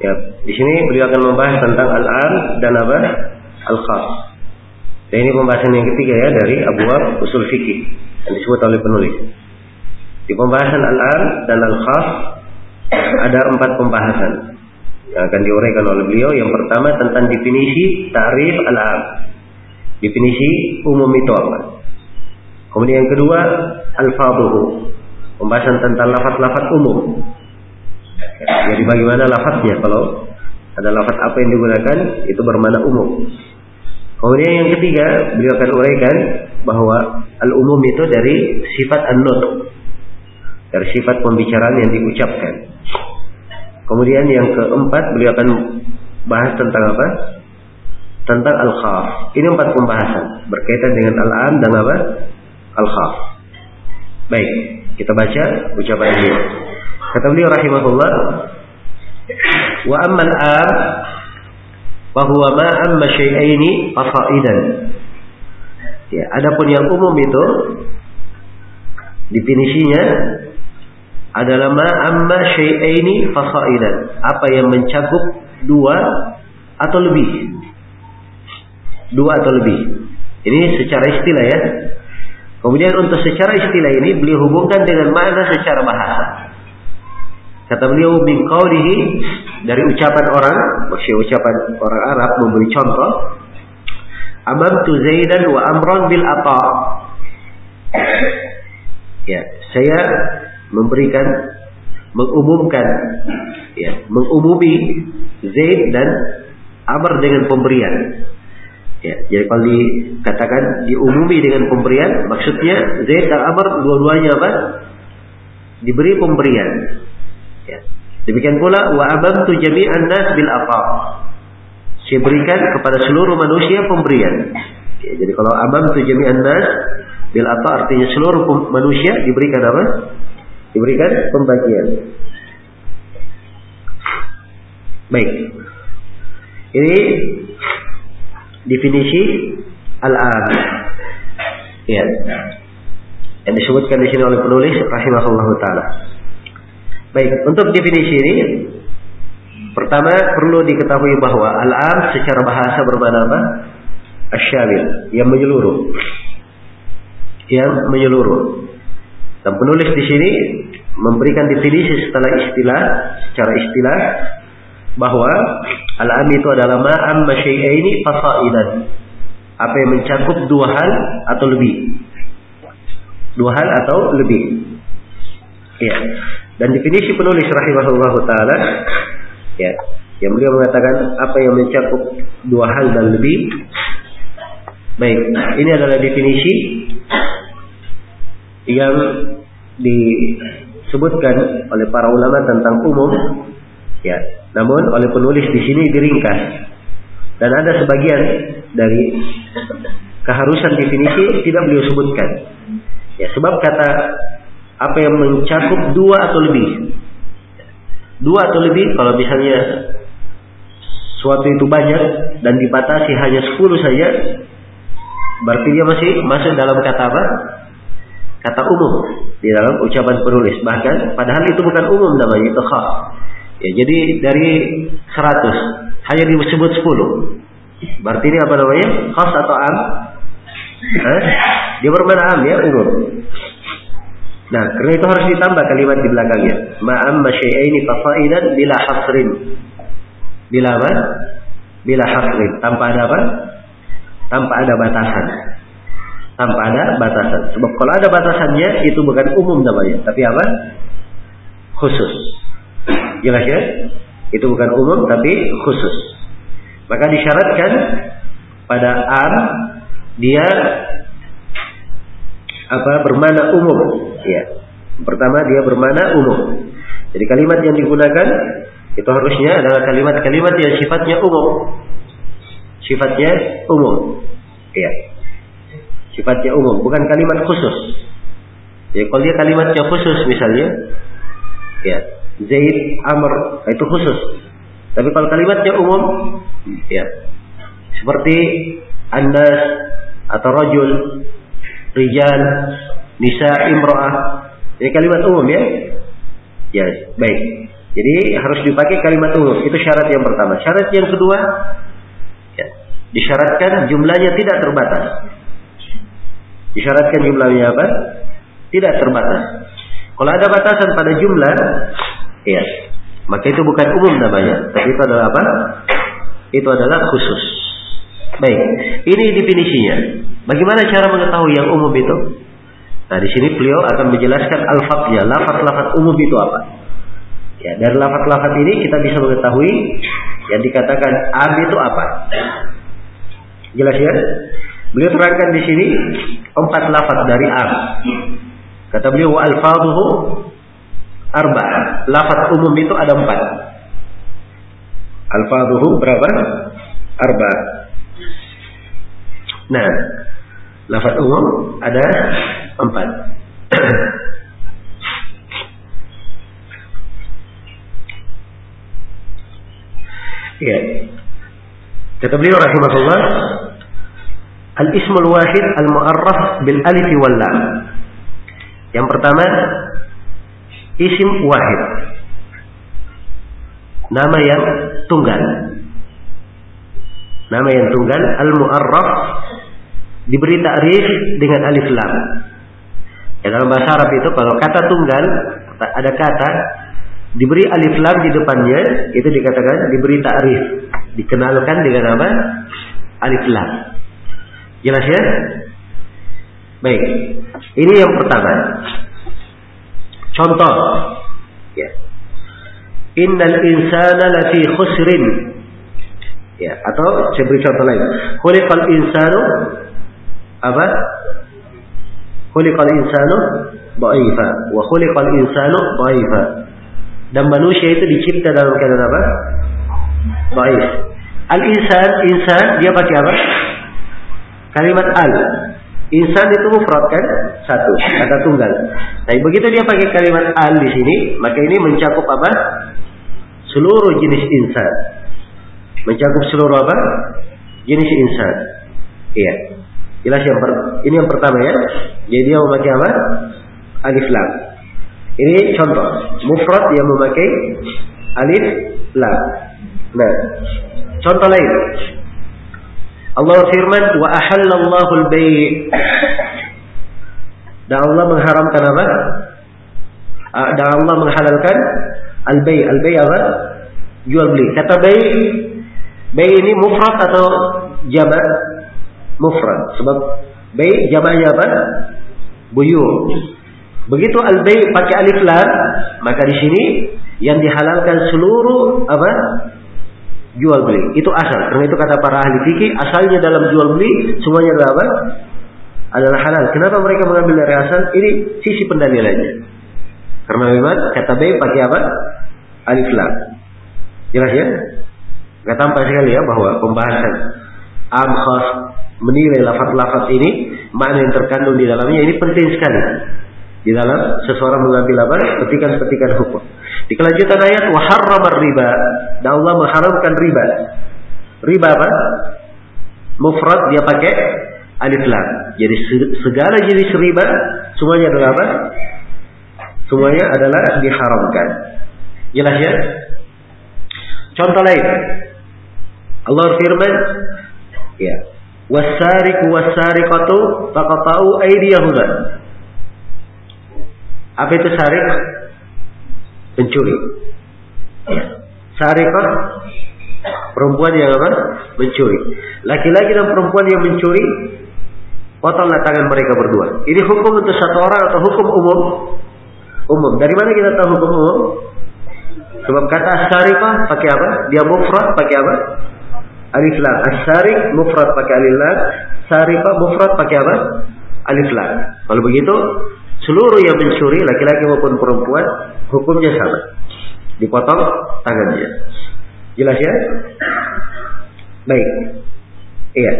Ya, di sini beliau akan membahas tentang al-'am dan apa? Al-khas. Dan ini pembahasan yang ketiga ya dari abwab usul fikih yang disebut oleh penulis. Di pembahasan al-'am dan al-khas ada empat pembahasan yang akan diuraikan oleh beliau. Yang pertama tentang definisi ta'rif al-'am. Definisi umum itu apa? Kemudian yang kedua al-fadhuhu. Pembahasan tentang lafaz-lafaz umum. Jadi bagaimana lafaznya, kalau ada lafaz apa yang digunakan itu bermakna umum. Kemudian yang ketiga beliau akan uraikan bahwa al-umum itu dari sifat an-nutq, dari sifat pembicaraan yang diucapkan. Kemudian yang keempat beliau akan bahas tentang apa? Tentang al-khas. Ini empat pembahasan berkaitan dengan al-'am dan apa? Al-khas. Baik, kita baca ucapan beliau. Kata beliau rahimahullah, wa amma al-'am fa huwa ma amma syai'aini fasaidan. Ya, adapun yang umum itu definisinya adalah ma amma syai'aini fasaidan, apa yang mencakup dua atau lebih. Dua atau lebih. Ini secara istilah ya. Kemudian untuk secara istilah ini beliau hubungkan dengan makna secara bahasa. Kata beliau min qawlihi, dari ucapan orang, maksudnya ucapan orang Arab memberi contoh, amamtu Zaidan wa Amran bil ata. Ya, saya memberikan, mengumumkan, ya, mengumumi Zaid dan Amr dengan pemberian. Ya, jadi kalau dikatakan diumumi dengan pemberian, maksudnya Zaid dan Amr dua-duanya apa? Diberi pemberian. Ya. Demikian pula wa abamtu jami'an nas bil ata. Saya berikan kepada seluruh manusia pemberian. Ya, jadi kalau abamtu jami'an nas bil ata artinya seluruh manusia diberikan apa? Diberikan pembagian. Baik. Ini definisi al-'am. Ya. Yang disebutkan di sini oleh penulis rahimahullahu taala. Baik, untuk definisi ini pertama perlu diketahui bahwa al-'am secara bahasa bermakna apa? Asy-syamil, yang menyeluruh. Yang menyeluruh. Dan penulis di sini memberikan definisi setelah istilah, secara istilah bahwa al-'am itu adalah ma amma syai'aini fasaidan. Apa yang mencakup dua hal atau lebih. Dua hal atau lebih. Ya. Dan definisi penulis rahimahullahu taala, ya, yang beliau mengatakan apa yang mencakup dua hal dan lebih. Baik, ini adalah definisi yang disebutkan oleh para ulama tentang umum, ya. Namun oleh penulis di sini diringkas. Dan ada sebagian dari keharusan definisi tidak beliau sebutkan. Ya, sebab kata apa yang mencakup dua atau lebih. Dua atau lebih, kalau misalnya suatu itu banyak dan dibatasi hanya sepuluh saja, berarti dia masih masuk dalam kata apa? Kata umum di dalam ucapan penulis. Bahkan padahal itu bukan umum namanya, itu khas. Ya, jadi dari seratus hanya disebut sepuluh. Berarti ini apa namanya? Khas atau am? Hah? Dia bermakna am ya, umum. Nah, karena itu harus ditambah kalimat di belakangnya. Ma'am masyai'aini fasaidan bila hasrin. Bila apa? Bila hasrin. Tanpa ada apa? Tanpa ada batasan. Tanpa ada batasan. Sebab kalau ada batasannya itu bukan umum namanya, tapi apa? Khusus. Jelas ya? Itu bukan umum tapi khusus. Maka disyaratkan pada am dia apa? Bermakna umum. Ya. Pertama dia bermakna umum. Jadi kalimat yang digunakan itu harusnya adalah kalimat-kalimat yang sifatnya umum. Sifatnya umum. Ya. Sifatnya umum, bukan kalimat khusus. Ya, kalau dia kalimatnya khusus misalnya, ya, Zaid, Amr, itu khusus. Tapi kalau kalimatnya umum, ya, seperti Annas atau Rajul, Rijal, Nisa, Imra'ah, ini kalimat umum ya. Ya, baik. Jadi harus dipakai kalimat umum. Itu syarat yang pertama. Syarat yang kedua, ya, disyaratkan jumlahnya tidak terbatas. Disyaratkan jumlahnya apa? Tidak terbatas. Kalau ada batasan pada jumlah, ya, maka itu bukan umum namanya, tapi itu adalah apa? Itu adalah khusus. Baik, ini definisinya. Bagaimana cara mengetahui yang umum itu? Nah, di sini beliau akan menjelaskan al-fadnya, lafaz-lafaz umum itu apa. Ya, dari lafaz-lafaz ini kita bisa mengetahui yang dikatakan am itu apa. Jelas ya? Beliau terangkan di sini empat lafaz dari am. Kata beliau wa alfadhuhu arba'ah. Lafaz umum itu ada empat. Alfadhuhu berapa? Arba'ah. Nah, lafaz umum ada empat. Ya. Kata beliau rahimahullah, al-ismul wahid al-mu'arraf bil alif wal lam. Yang pertama, isim wahid, nama yang tunggal. Nama yang tunggal al-mu'arraf, diberi ta'rif dengan alif lam. Ya, dalam bahasa Arab itu kalau kata tunggal, ada kata diberi alif lam di depannya, itu dikatakan diberi ta'rif, dikenalkan dengan apa? Alif lam. Jelas ya? Baik, ini yang pertama. Contoh, ya. Innal insana lafi khusrin. Ya, atau saya beri contoh lain. Khuliqal insanu apa? Khuliqal insanu dha'ifa wa khuliqal insanu dha'ifa. Dan manusia itu dicipta dalam keadaan apa? Dhaif. Al-insan, insan dia pakai apa? Kalimat al. Insan itu mufrad kan? Satu, kata tunggal. Tapi begitu dia pakai kalimat al di sini, maka ini mencakup apa? Seluruh jenis insan. Mencakup seluruh apa? Jenis insan. Iya. Jelas yang per, ini yang pertama ya. Jadi dia memakai apa? Alif lam. Ini contoh mufrad yang memakai alif lam. Nah, contoh lain. Allah firman wa ahallallahu al-bay'. Dan Allah mengharamkan apa? Dan Allah menghalalkan al-bay'. Al-bay' apa? Jual beli. Kata bay', bay' ini mufrad atau jamak? Mufrad. Sebab bay' jamaknya apa? Buyu'. Begitu al-bay' pakai alif lam, maka di sini yang dihalalkan seluruh apa? Jual beli. Itu asal. Karena itu kata para ahli fikih, asalnya dalam jual beli semuanya adalah apa? Adalah halal. Kenapa mereka mengambil dari asal? Ini sisi pendalilannya. Karena memang kata bay pakai apa? Alif lam. Jelas ya? Gak tampak sekali ya bahwa pembahasan am khas menilai lafaz-lafaz ini, makna yang terkandung di dalamnya ini penting sekali. Di dalam seseorang mengambil apa? Petikan-petikan hukum. Di kelanjutan ayat wa harramar riba. Dan Allah mengharamkan riba. Riba apa? Mufrad dia pakai alif lam. Jadi segala jenis riba semuanya adalah apa? Semuanya adalah diharamkan. Jelas ya? Contoh lain. Allah firman, ya, was-sariqu was-sariqatu faqata'u aydiyahuma. Apa itu sarik? Pencuri. Sariqah perempuan yang apa? Mencuri. Laki-laki dan perempuan yang mencuri, potonglah tangan mereka berdua. Ini hukum untuk satu orang atau hukum umum? Umum. Dari mana kita tahu hukum umum? Sebab kata sariqah pakai apa? Dia mufrad pakai apa? Alif lam. As-sariq mufrad pakai alif lam. Sariqah mufrad pakai apa? Alif lam. Kalau begitu, seluruh yang mencuri, laki-laki maupun perempuan, hukumnya sama. Dipotong tangannya. Jelas ya? Baik. Iya.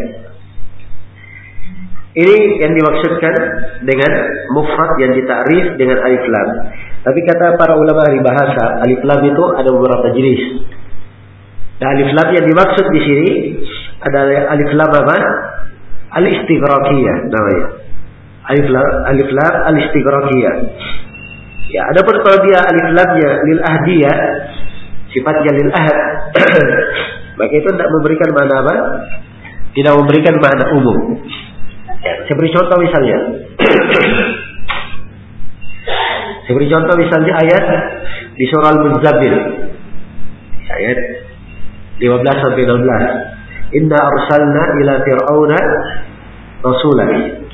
Ini yang dimaksudkan dengan mufrad yang ditakrif dengan alif lam. Tapi kata para ulama ahli bahasa, alif lam itu ada beberapa jenis. Dan alif lam yang dimaksud di sini adalah alif lam apa? Al-istighraqiyah namanya. Alif lam, alif lam al-istighraqiyah. Ya, adapun kalau dia alif lamnya lil ahdiyah, sifatnya lil ahad, maka itu tidak memberikan makna apa? Tidak memberikan makna umum. Ya, saya beri contoh misalnya. Saya beri contoh misalnya ayat di surah Al-Muzammil. Ayat lima belas sampai enam belas. Inna arsalna ila fir'auna rasulan.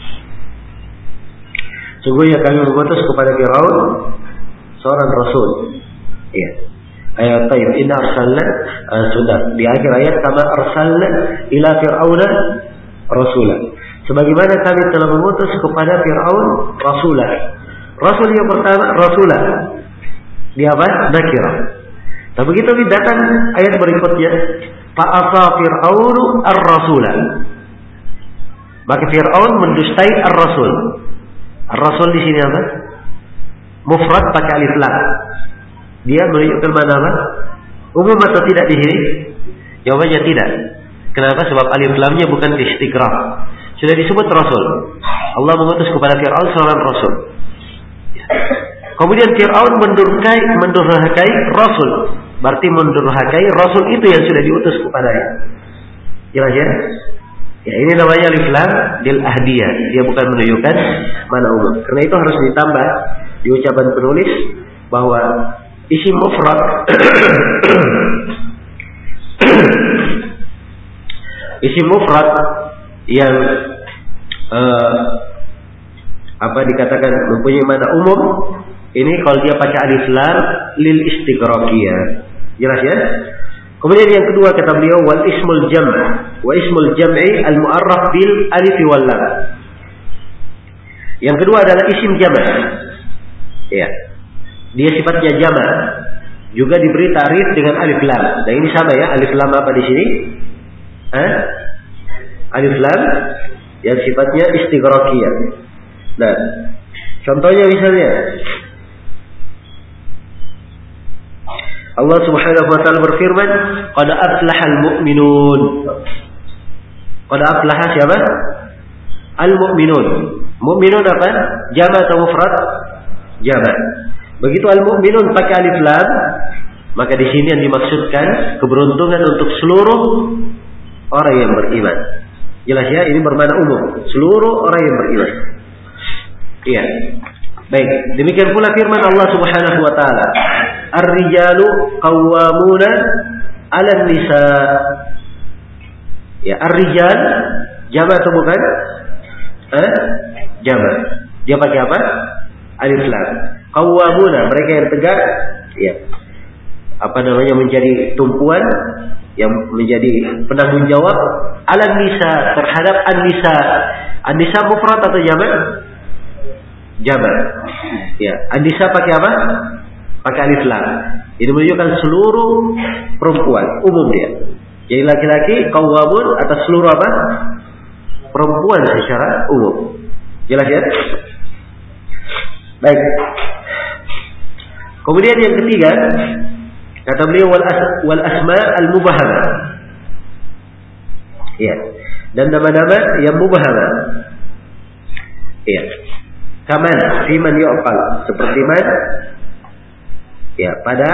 Sungguhnya kami mengutus kepada Firaun seorang rasul. Iya. Ayat tayyib inna arsalna uh, sudah di akhir ayat kama arsalna ila fir'auna rasulan. Sebagaimana kami telah mengutus kepada Firaun rasulan. Rasul yang pertama rasulan. Dia apa? Nakirah. Tapi begitu datang ayat berikutnya, fa'asa fir'aunu ar-rasulan. Maka Firaun mendustai ar-rasul. Ar-rasul di sini apa? Mufrad pakai alif lam. Dia menunjukkan mana apa? Umum atau tidak di sini? Jawabannya tidak. Kenapa? Sebab alif lamnya bukan istiqrar. Sudah disebut rasul. Allah mengutus kepada Firaun seorang rasul. Kemudian Fir'aun mendurhakai, mendurhakai Rasul. Berarti mendurhakai Rasul itu yang sudah diutus kepadanya. Jelas ya? Ya, ini namanya alif lam lil ahdiyah. Dia bukan menunjukkan mana umum. Karena itu harus ditambah di ucapan penulis bahwa isim mufrad isim mufrad yang uh, apa dikatakan mempunyai makna umum. Ini kalau dia pakai alif lam lil istighraqiyah. Jelas ya? Kemudian yang kedua kata beliau wal ismul jam' wa ismul jam'i al mu'arraf bil alif wal lam. Yang kedua adalah isim jama'. Ya. Dia sifatnya jama'. Juga diberi ta'rif dengan alif lam. Nah ini sama ya, alif lam apa di sini? Hah? Alif lam yang sifatnya istighraqiyah. Nah, contohnya misalnya Allah Subhanahu wa taala berfirman, "Qad aflahal mu'minun." Qad aflaha siapa? Al-mu'minun. Mu'minun apa? Jama' atau mufrad? Jama'. Begitu al-mu'minun pakai alif lam, maka di sini yang dimaksudkan keberuntungan untuk seluruh orang yang beriman. Jelas ya, ini bermakna umum, seluruh orang yang beriman. Iya. Baik, demikian pula firman Allah Subhanahu wa taala, "Ar-rijalu qawwamuna 'alan nisa." Ya, ar-rijal jama' atau bukan? Eh? Jama'. Dia pakai apa? Alif lam. Qawwamuna, mereka yang tegak, ya. Apa namanya menjadi tumpuan yang menjadi penanggung jawab 'alan nisa terhadap an-nisa. An-nisa mufrad atau jama'? Jama'. Ya, an-nisa pakai apa? Pakai alif lam. Ini menunjukkan seluruh perempuan, umum dia. Jadi laki-laki qawwamun atas seluruh apa? Perempuan secara umum. Jelas ya? Baik. Kemudian yang ketiga, kata beliau wal, as, wal asma al mubahama. Ya. Dan nama-nama yang mubahama. Ya. Kaman fiman yu'qal, seperti man ya pada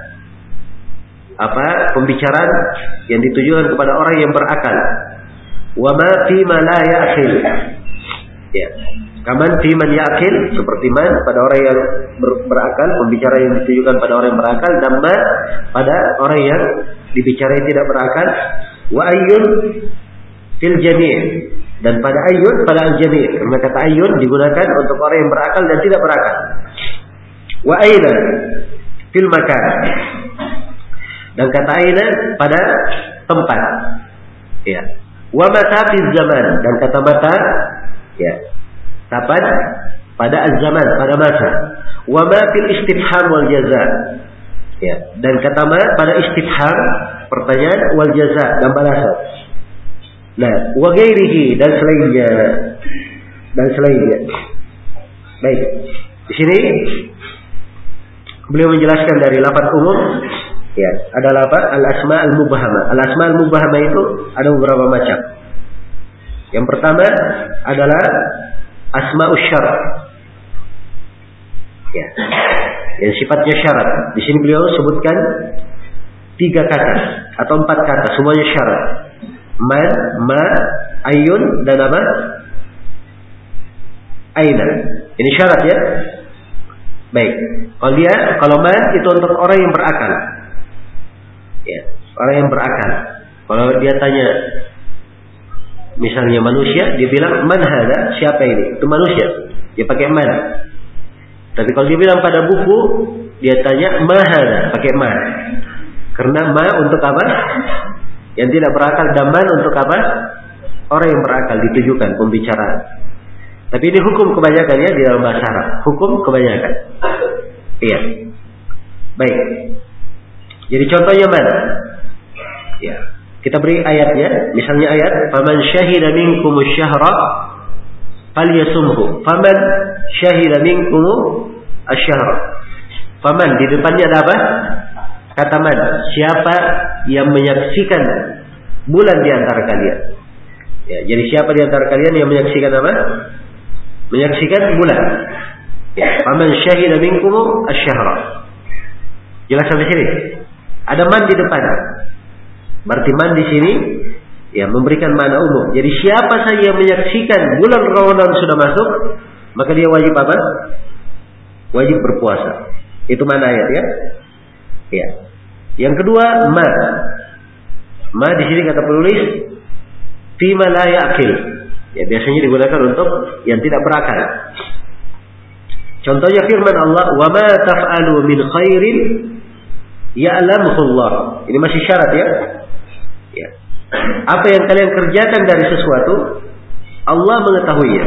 apa pembicaraan yang ditujukan kepada orang yang berakal. Wa ma fi ma la ya'qil. Ya. Kaman fi man ya'qil, seperti man pada orang yang ber, berakal, pembicaraan yang ditujukan pada orang yang berakal, dan ma pada orang yang dibicarai tidak berakal. Wa ayyun fil jami', dan pada ayyun pada al-jami', karena kata ayyun digunakan untuk orang yang berakal dan tidak berakal. Wa aina fil makan, dan kata aina pada tempat. Ya. Wa mata fil zaman, dan kata mata ya kapan pada az-zaman, pada masa. Wa ma fil istifham wal jaza. Ya, dan kata ma pada istifham, pertanyaan, wal jaza, dan balasan. Nah, wa ghairihi, dan selainnya. Dan selainnya. Baik. Di sini beliau menjelaskan dari lafaz umum, ya, adalah apa? Al-asma al-mubahama. Al-asma al-mubahama itu ada beberapa macam. Yang pertama adalah asma'us syar'. Ya. Yang sifatnya syarat. Di sini beliau sebutkan tiga kata atau empat kata, semuanya syarat. Man, ma, ayun, dan apa? Aina. Ini syarat ya. Baik. Kalau dia, kalau man itu untuk orang yang berakal. Ya, orang yang berakal. Kalau dia tanya, misalnya manusia, dia bilang man hada, siapa ini? Itu manusia. Dia pakai man. Tapi kalau dia bilang pada buku, dia tanya ma hada, pakai ma. Karena ma untuk apa? Yang tidak berakal, dan man untuk apa? Orang yang berakal, ditujukan pembicaraan. Tapi ini hukum kebanyakan ya di dalam bahasa Arab. Hukum kebanyakan. Iya. Baik. Jadi contohnya mana? Ya. Kita beri ayatnya. Misalnya ayat, "Faman syahida minkum asy-syahra falyasumhu." Faman syahida minkum asy-syahra. Faman di depannya ada apa? Kata man. Siapa yang menyaksikan bulan di antara kalian? Ya, jadi siapa di antara kalian yang menyaksikan apa? Menyaksikan bulan. Ya, faman syahida minkum asy-syahra. Jelas sampai sini? Ada man di depan. Berarti man di sini ya memberikan makna umum. Jadi siapa saja yang menyaksikan bulan Ramadan sudah masuk, maka dia wajib apa? Wajib berpuasa. Itu mana ayat ya? Ya. Yang kedua, ma. Ma di sini kata penulis fima la ya'qil. Ya, biasanya digunakan untuk yang tidak berakal. Contohnya firman Allah, "Wa ma taf'alu min khairin ya'lamuhu Allah." Ini masih syarat ya. Ya. Apa yang kalian kerjakan dari sesuatu, Allah mengetahuinya.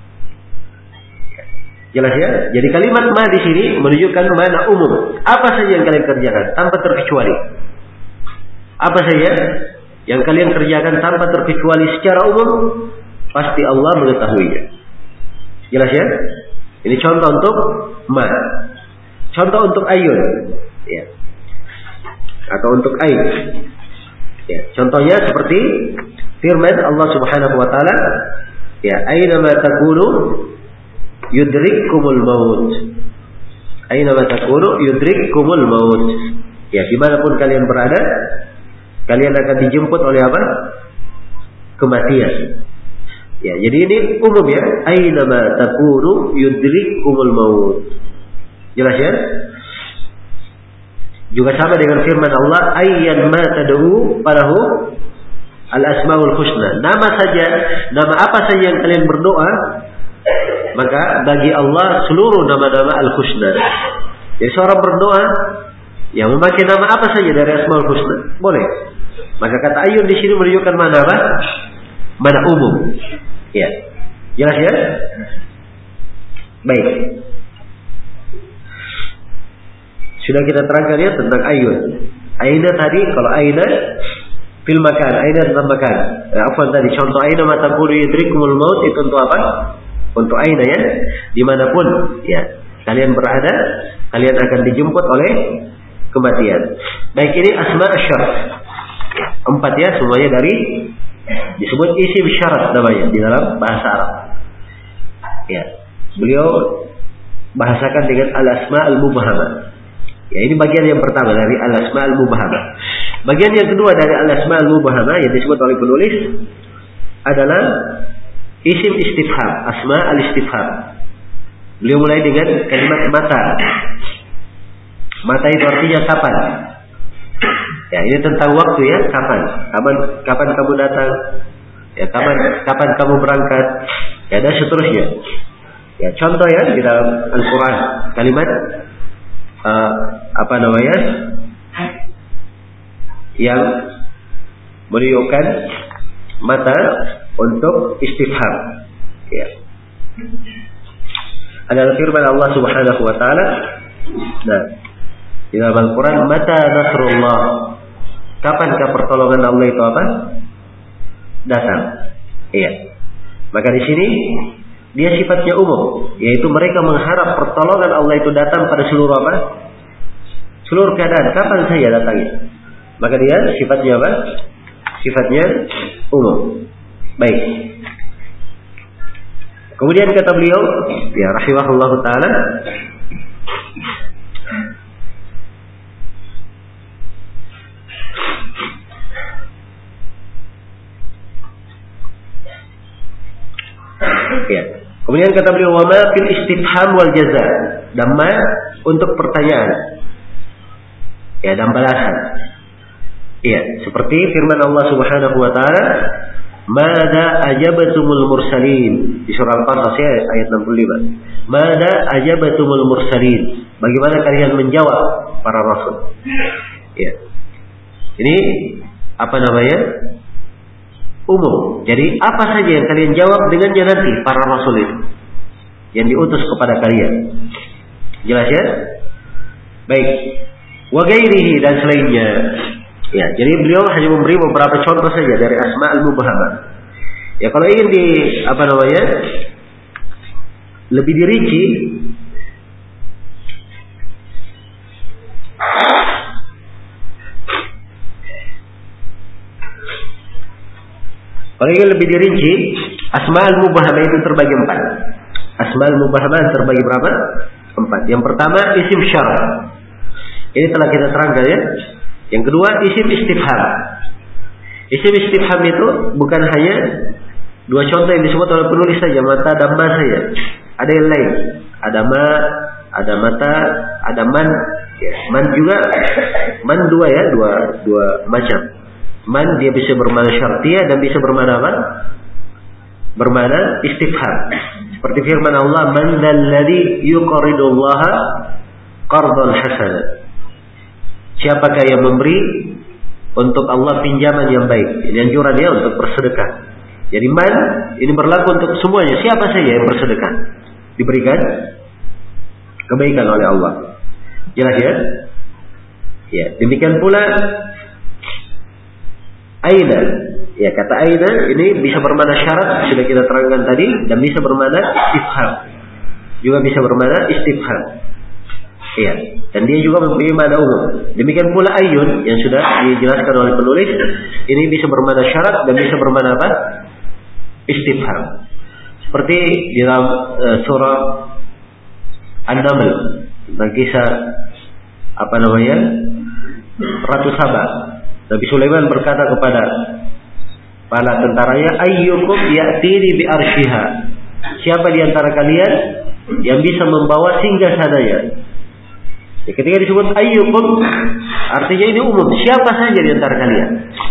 Jelas ya? Jadi kalimat ma di sini menunjukkan makna umum. Apa saja yang kalian kerjakan tanpa terkecuali. Apa saja yang kalian kerjakan tanpa terkecuali secara umum, pasti Allah mengetahuinya. Jelas ya? Ini contoh untuk ma. Contoh untuk ayun. Ya. Atau untuk ain. Ya. Contohnya seperti firman Allah Subhanahu wa taala, ya, aina ma takunu yudrikkumul maut. Aina ma takunu yudrikkumul maut. Ya, dimanapun kalian berada, kalian akan dijemput oleh apa? Kematian. Ya, jadi ini umum ya. Aina ma takunu yudrikkumul maut. Jelas ya? Juga sama dengan firman Allah, ayyan ma tad'u falahu al-asmaul husna. Nama saja, nama apa saja yang kalian berdoa, maka bagi Allah seluruh nama-nama al-husna. Jadi seorang berdoa yang memakai nama apa saja dari asmaul husna, boleh. Maka kata ayun di sini menunjukkan mana apa? Mana umum. Ya. Jelas ya? Baik. Sudah kita terangkan ya tentang ayun. Aina tadi, kalau aina fil makan, aina tentang makan. Eh, apa tadi contoh aina mata qulu yudrikumul maut itu untuk apa? Untuk aina ya. Dimanapun ya kalian berada, kalian akan dijemput oleh kematian. Baik, ini asma asy-syaraf. Empat ya, semuanya dari disebut isim syarat namanya di dalam bahasa Arab. Ya, beliau bahasakan dengan al-asma al-mubhamah. Ya, ini bagian yang pertama dari al-asma al-mubhamah. Bagian yang kedua dari al-asma al-mubhamah yang disebut oleh penulis adalah isim istifham, asma al-istifham. Beliau mulai dengan kalimat mata. Mata itu artinya kapan? Ya, ini tentang waktu ya, kapan? Kapan kapan kamu datang? Ya, kapan kapan kamu berangkat? Ya, dan seterusnya. Ya, contoh ya di dalam Al-Qur'an kalimat uh, apa namanya? Yang menunjukkan mata untuk istifham. Ya. Adalah firman Allah Subhanahu wa taala. Nah, di dalam Al-Qur'an, mata nasrullah. Kapankah pertolongan Allah itu apa? Datang. Iya. Maka di sini dia sifatnya umum, yaitu mereka mengharap pertolongan Allah itu datang pada seluruh apa? Seluruh keadaan. Kapan saja datangnya. Maka dia sifatnya apa? Sifatnya umum. Baik. Kemudian kata beliau, ya rahimahullahu taala, Ya. Kemudian kata beliau wa ma fil istifham wal jaza, dan ma untuk pertanyaan. Ya, dan balasan. Iya, seperti firman Allah Subhanahu wa taala, "Mada ajabatumul mursalin" di surah Al-Qasas ayat enam puluh lima. "Mada ajabatumul mursalin." Bagaimana kalian menjawab para rasul? Ya. Ini apa namanya? Umum. Jadi apa saja yang kalian jawab dengannya nanti para rasul itu yang diutus kepada kalian. Jelas ya? Baik. Wa ghairihi dan selainnya. Ya, jadi beliau hanya memberi beberapa contoh saja dari asma'ul mubhamah. Ya, kalau ingin di apa namanya? Lebih dirinci, kalau ingin lebih dirinci, asma'ul mubhamah itu terbagi empat. Asma'ul mubhamah terbagi berapa? Empat. Yang pertama isim syarat. Ini telah kita terangkan ya. Yang kedua isim istifham. Isim istifham itu bukan hanya dua contoh yang disebut oleh penulis saja, mata dan ma saja. Ada yang lain. Ada ma, ada mata, ada man. Ya, man juga, man dua ya, dua dua macam. Man dia bisa bermakna syartiyah dan bisa bermakna apa? Bermakna istifham. Seperti firman Allah, "Man dzalladzi yuqridullaha qardan hasanan." Siapakah yang memberi untuk Allah pinjaman yang baik? Ini anjuran dia untuk bersedekah. Jadi man ini berlaku untuk semuanya. Siapa saja yang bersedekah diberikan kebaikan oleh Allah. Jelas ya? Ya, demikian pula aina. Ya, kata aina ini bisa bermakna syarat, sudah kita terangkan tadi, dan bisa bermakna istifham. Juga bisa bermakna istifham. Iya, dan dia juga mempunyai makna umum. Demikian pula ayun yang sudah dijelaskan oleh penulis, ini bisa bermakna syarat dan bisa bermakna apa? Istifham. Seperti di dalam uh, surah An-Naml tentang kisah apa namanya? Ratu Saba. Nabi Sulaiman berkata kepada para tentaranya, "Ayyukum ya'tini bi arsyiha." Siapa di antara kalian yang bisa membawa singgasananya? Ya, ketika disebut ayyukum, artinya ini umum. Siapa saja di antara kalian?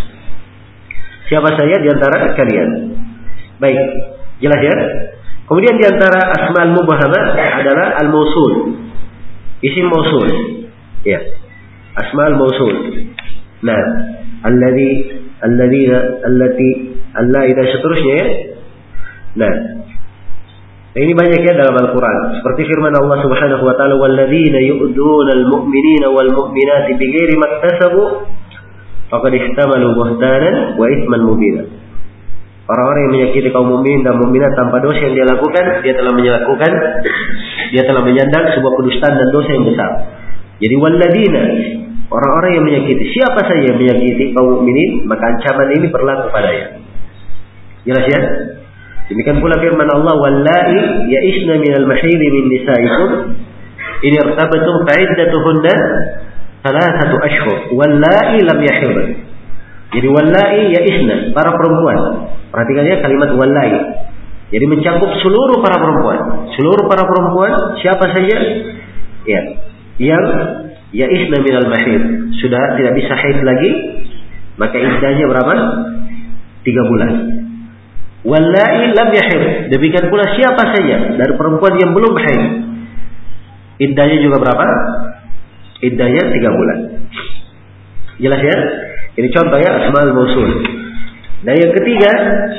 Siapa saja di antara kalian? Baik, jelas ya? Kemudian di antara asma'ul mubhamah adalah al-mausul. Isim mausul. Ya. Asma'ul mausul. Nah, alladzi alladzina allati alla ila seterusnya ya. Nah, nah, ini banyak ya dalam Al-Quran. Seperti firman Allah Subhanahu wa taala, "Walladzina yu'duna al-mu'minina wal mu'minati bighairi maktasabu faqad ihtamalu buhtanan wa itsman mubina." Orang-orang yang menyakiti kaum mukminin dan mukminat tanpa dosa yang dia lakukan, dia telah melakukan, dia telah menyandang sebuah kedustaan dan dosa yang besar. Jadi walladzina, orang-orang yang menyakiti, siapa saja yang menyakiti kaum mukminin, maka ancaman ini berlaku padanya. Jelas ya? Demikian pula firman Allah, "Wallahi ya'isna minal mahidhi min nisaikum in irtabtum fa'iddatuhunna thalathatu ashhur wallahi lam yahid." Jadi wallahi ya'isna, para perempuan. Perhatikan ya kalimat wallahi. Jadi mencakup seluruh para perempuan. Seluruh para perempuan siapa saja ya yang ya'isna minal mahid, sudah tidak bisa haid lagi, maka iddahnya berapa? Tiga bulan. Wallahi lam yahid, demikian pula siapa saja dari perempuan yang belum haid, iddahnya juga berapa? Iddahnya tiga bulan. Jelas ya? Ini contoh ya asmaul mausul. Nah yang ketiga,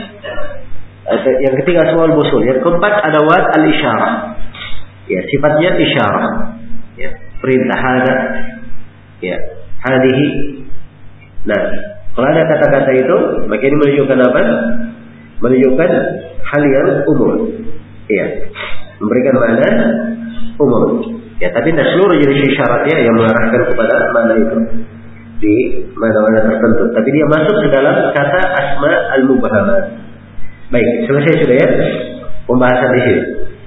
yang ketiga asmaul mausul. Yang keempat ada wad al-isyarah. Ya, sifatnya isyarah. Ya, perintah hada. Ya, hadihi. Nah, kalau ada kata-kata itu, maka ini menunjukkan apa? Menunjukkan hal yang umum. Ya, memberikan makna umum. Ya, tapi tidak seluruh jenis isyaratnya yang mengarahkan kepada makna itu di mana-mana tertentu. Tapi dia masuk ke dalam kata asma al-mubhamah. Baik, selesai sudah ya pembahasan di sini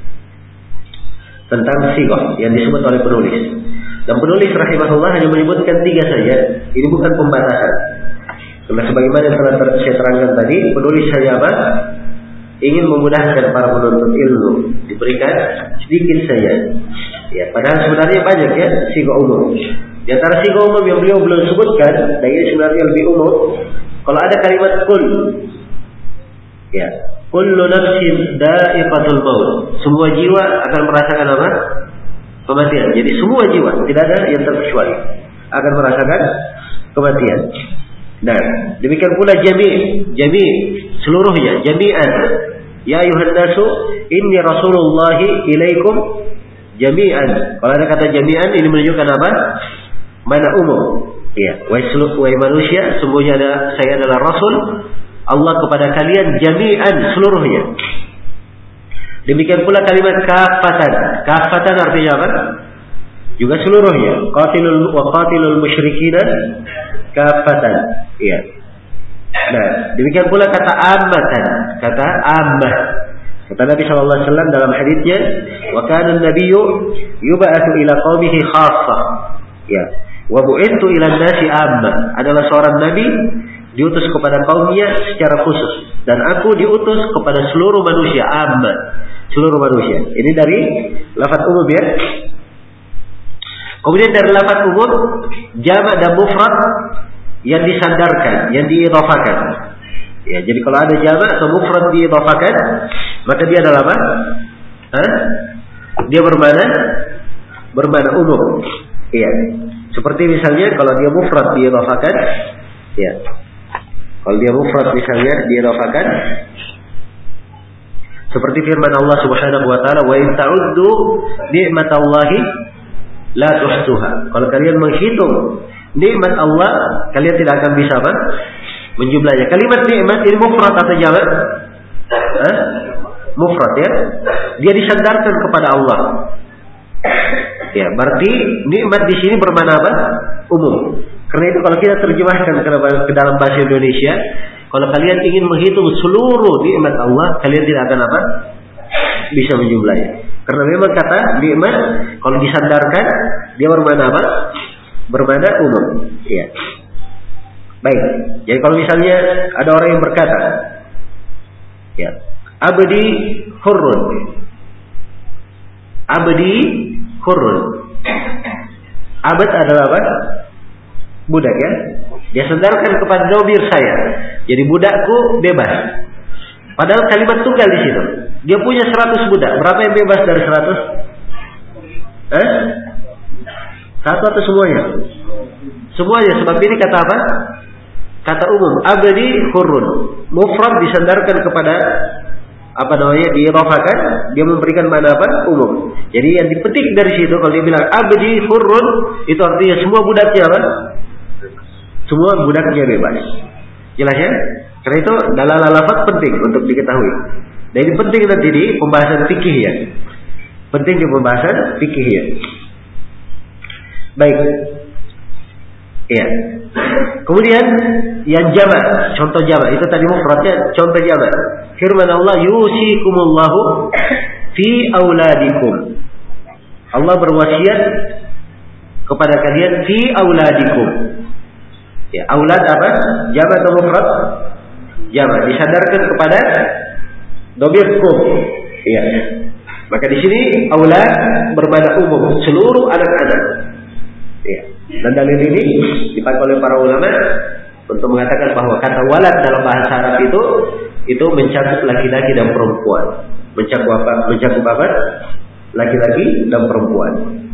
tentang sighah yang disebut oleh penulis. Dan penulis rahimahullah hanya menyebutkan tiga saja. Ini bukan pembatasan. Karena sebagaimana yang telah ter- saya terangkan tadi, penulis hanya apa? ingin memudahkan para penuntut ilmu, diberikan sedikit saja. Ya, padahal sebenarnya banyak ya siga umum. Di antara siga umum yang beliau belum sebutkan, dan ini sebenarnya lebih umum, kalau ada kalimat kul, ya, kullu nafsin dha'iqatul maut. Semua jiwa akan merasakan apa? Kematian. Jadi semua jiwa, tidak ada yang terkecuali, akan merasakan kematian. Nah, demikian pula jami', jami' seluruhnya, jami'an. Ya ayuhan nasu, inni rasulullahi ilaikum jami'an. Kalau ada kata jami'an, ini menunjukkan apa? Mana umum. Ya, wahai seluruh wahai manusia, sungguhnya ada saya adalah rasul Allah kepada kalian jami'an seluruhnya. Demikian pula kalimat kafatan. Kafatan artinya apa? Juga seluruhnya. Qatilul wa qatilul musyrikina kafatan. Iya. Nah, demikian pula kata ammatan, kata ammah. Kata Nabi sallallahu alaihi wasallam dalam hadisnya, "Wa kana an-nabiyyu yub'atsu ila qaumihi khassah." Ya. Wa bu'ithu ila an-nasi ammah. Adalah seorang nabi diutus kepada kaumnya secara khusus, dan aku diutus kepada seluruh manusia, ammah, seluruh manusia. Ini dari lafaz umum ya. Kemudian dari lafaz umum jamak dan mufrad yang disandarkan, yang diidhafakan. Ya, jadi kalau ada jamak atau mufrad diidhafakan, maka dia adalah apa? Hah? Dia bermakna bermakna umum. Iya. Seperti misalnya kalau dia mufrad diidhafakan, ya. Kalau dia mufrad misalnya diidhafakan, seperti firman Allah Subhanahu wa taala, "Wa in ta'uddu ni'matallahi la tuhsuha." Kalau kalian menghitung nikmat Allah, kalian tidak akan bisa apa? Menjumlahnya. Kalimat nikmat ini mufrad atau jamak? Hah? Mufrad ya. Dia disandarkan kepada Allah. Ya, berarti nikmat di sini bermakna apa? Umum. Karena itu kalau kita terjemahkan ke dalam bahasa Indonesia, kalau kalian ingin menghitung seluruh nikmat Allah, kalian tidak akan apa? Bisa menjumlahnya. Karena memang kata nikmat kalau disandarkan dia bermakna apa? Bermakna umum. Ya. Baik. Jadi kalau misalnya ada orang yang berkata, ya, abdi hurrun. Abdi hurrun. Abad adalah apa? Budak ya. Dia sandarkan kepada dobir saya. Jadi budakku bebas. Padahal kalimat tunggal di situ. Dia punya seratus budak. Berapa yang bebas dari seratus? Eh? Satu atau semuanya? Semuanya. Sebab ini kata apa? Kata umum. Abdi hurrun. Mufrad disandarkan kepada apa namanya? Diidhafakan. Dia memberikan makna apa? Umum. Jadi yang dipetik dari situ kalau dia bilang abdi hurrun, itu artinya semua budaknya apa? Semua budaknya bebas. Jelas ya? Karena itu dalalah lafaz penting untuk diketahui. Dan ini penting nanti di pembahasan fikih ya. Penting di pembahasan fikih ya. Baik. Iya. Kemudian yang jamak, contoh jamak itu tadi mufradnya, contoh jamak. Firman Allah, yusikumullahu fi auladikum. Allah berwasiat kepada kalian fi auladikum. Ya, aulad apa? Jamak atau mufrad? Jamak. Disadarkan kepada domir kum. Iya. Maka di sini aulad bermakna umum, seluruh anak-anak. Iya. Dan dalil ini dipakai oleh para ulama untuk mengatakan bahwa kata walad dalam bahasa Arab itu itu mencakup laki-laki dan perempuan. Mencakup apa? Mencakup apa? Laki-laki dan perempuan.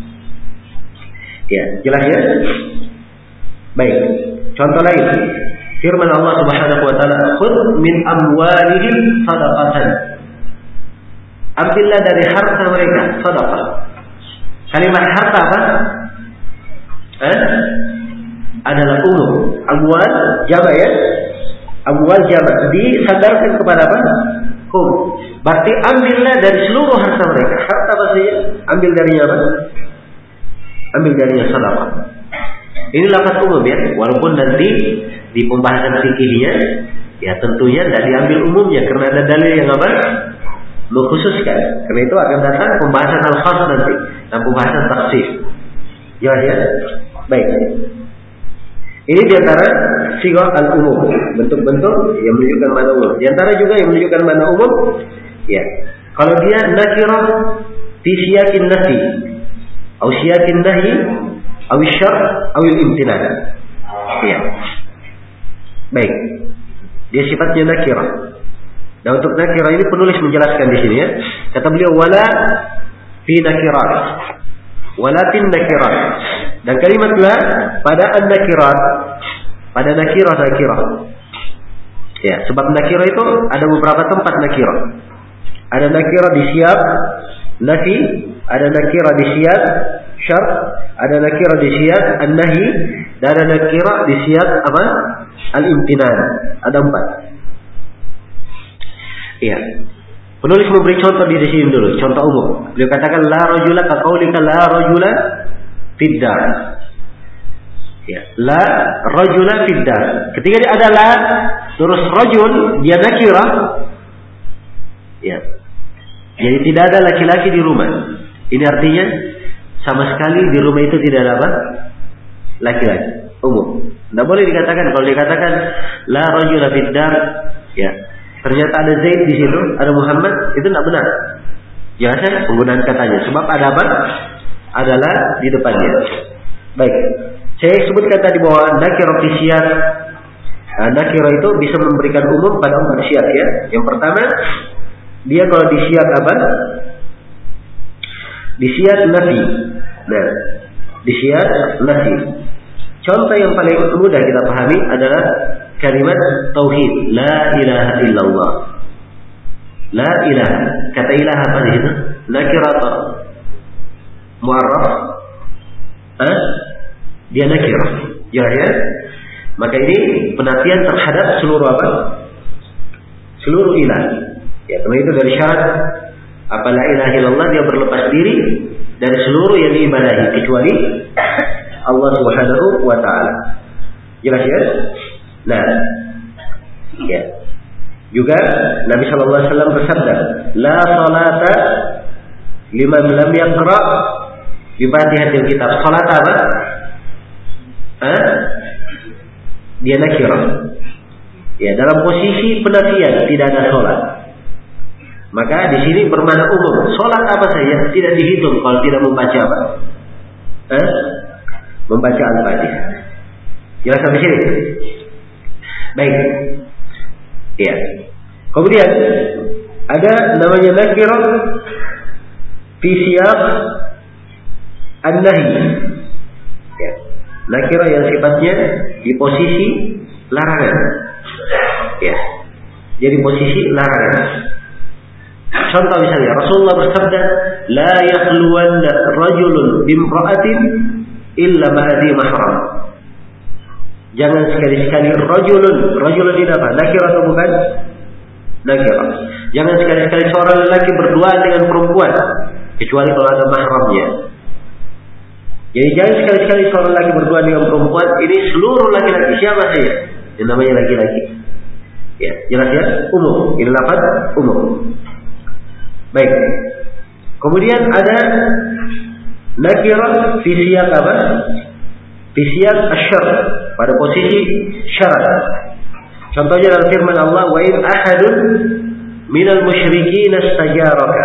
Ya, jelas ya? Baik. Contoh lain, firman Allah Subhanahu wa taala, "Khudh min amwalihim shadaqatan." Ambillah dari harta mereka sedekah. Kalimat harta apa? Eh? Adalah umum. Amwal jamak ya. Amwal jamak disadarkan kepada apa? Hum. Berarti ambillah dari seluruh harta mereka. Harta maksudnya ambil darinya apa? Ambil darinya sedekah. Ini lafaz umum ya, walaupun nanti di pembahasan fikihnya ya tentunya tidak diambil umumnya karena ada dalil yang apa? Mengkhususkan. Karena itu akan datang pembahasan al-khas nanti dan pembahasan takhsis. Jelas ya? Baik. Ini diantara sigah al-umum, bentuk-bentuk yang menunjukkan makna umum. Di antara juga yang menunjukkan makna umum, ya, kalau dia nakirah fi siyakin nafi, atau siyakin nahi, atau syar', atau imtinan. Ya. Baik. Dia sifatnya nakirah. Dan untuk nakirah ini penulis menjelaskan di sini ya. Kata beliau wala fi nakirat. Wala fin nakirat. Dan kalimat la pada an-nakirat, pada nakirah nakirah. Ya, sebab nakirah itu ada beberapa tempat nakirah. Ada nakirah di siyaq nafi, ada nakirah di siyaq syar', ada nakirah di siyaq an-nahi, dan ada nakirah di siyaq apa? Al-imtinan. Ada empat. Iya. Penulis memberi contoh di sini dulu, contoh umum. Beliau katakan la rajula ka qaulika la rajula fid dar. Ya, la rajula fid dar. Ketika dia ada la terus rajul, dia nakirah. Ya. Jadi tidak ada laki-laki di rumah. Ini artinya sama sekali di rumah itu tidak ada apa? Laki-laki. Umum. Tidak boleh dikatakan, kalau dikatakan la rajula fid dar, ya. Ternyata ada Zaid di situ, ada Muhammad, itu tidak benar. Jangan penggunaan katanya. Sebab ada apa? Adalah di depannya. Baik. Saya sebutkan tadi bahwa nakirah fi siyaq. Nah, nakirah itu bisa memberikan umum pada empat siyaq ya. Yang pertama, dia kalau di siyaq apa? Di siyaq nafi. Nah, di siyaq nafi. Contoh yang paling mudah kita pahami adalah kalimat tauhid, la ilaha illallah. La ilaha. Kata ilaha apa di situ? Nakirah atau mu'arraf? Hah? Dia nakirah. Jelas ya? Maka ini penafian terhadap seluruh apa? Seluruh ilah. Ya, karena itu dari syarat apa la ilaha illallah, dia berlepas diri dari seluruh yang diibadahi kecuali Allah Subhanahu wa taala. Jelas ya? Nah, ya. Juga Nabi sallallahu alaihi wasallam bersabda, "La salata liman lam yaqra bi Fatihatil kitab." Salat apa? Hah? Dia nakirah. Ya, dalam posisi penafian, tidak ada salat. Maka di sini bermakna umum. Salat apa saja tidak dihitung kalau tidak membaca apa? Hah? Membaca Al-Fatihah. Jelas sampai sini? Baik. Ya. Kemudian ada namanya nakirah fi siyaq an-nahi. Ya. Nakirah yang sifatnya di posisi larangan. Ya. Jadi posisi larangan. Contoh misalnya Rasulullah bersabda, "La yakhluwanna rajulun bimra'atin illa ma'adhi mahram." Jangan sekali-sekali rajulun, rajulun ini apa? Nakirah atau bukan? Nakirah. Jangan sekali-sekali seorang lelaki berduaan dengan perempuan kecuali kalau ada mahramnya. Jadi jangan sekali-sekali seorang lelaki berduaan dengan perempuan, ini seluruh laki-laki siapa saja yang namanya laki-laki. Ya, jelas ya? Umum. Ini lafaz umum. Baik. Kemudian ada nakirah fi siyaq apa? Fi siyaq asy-syar', pada posisi syarat. Contohnya dalam firman Allah, "Wa in ahadun minal musyrikin istajaraka."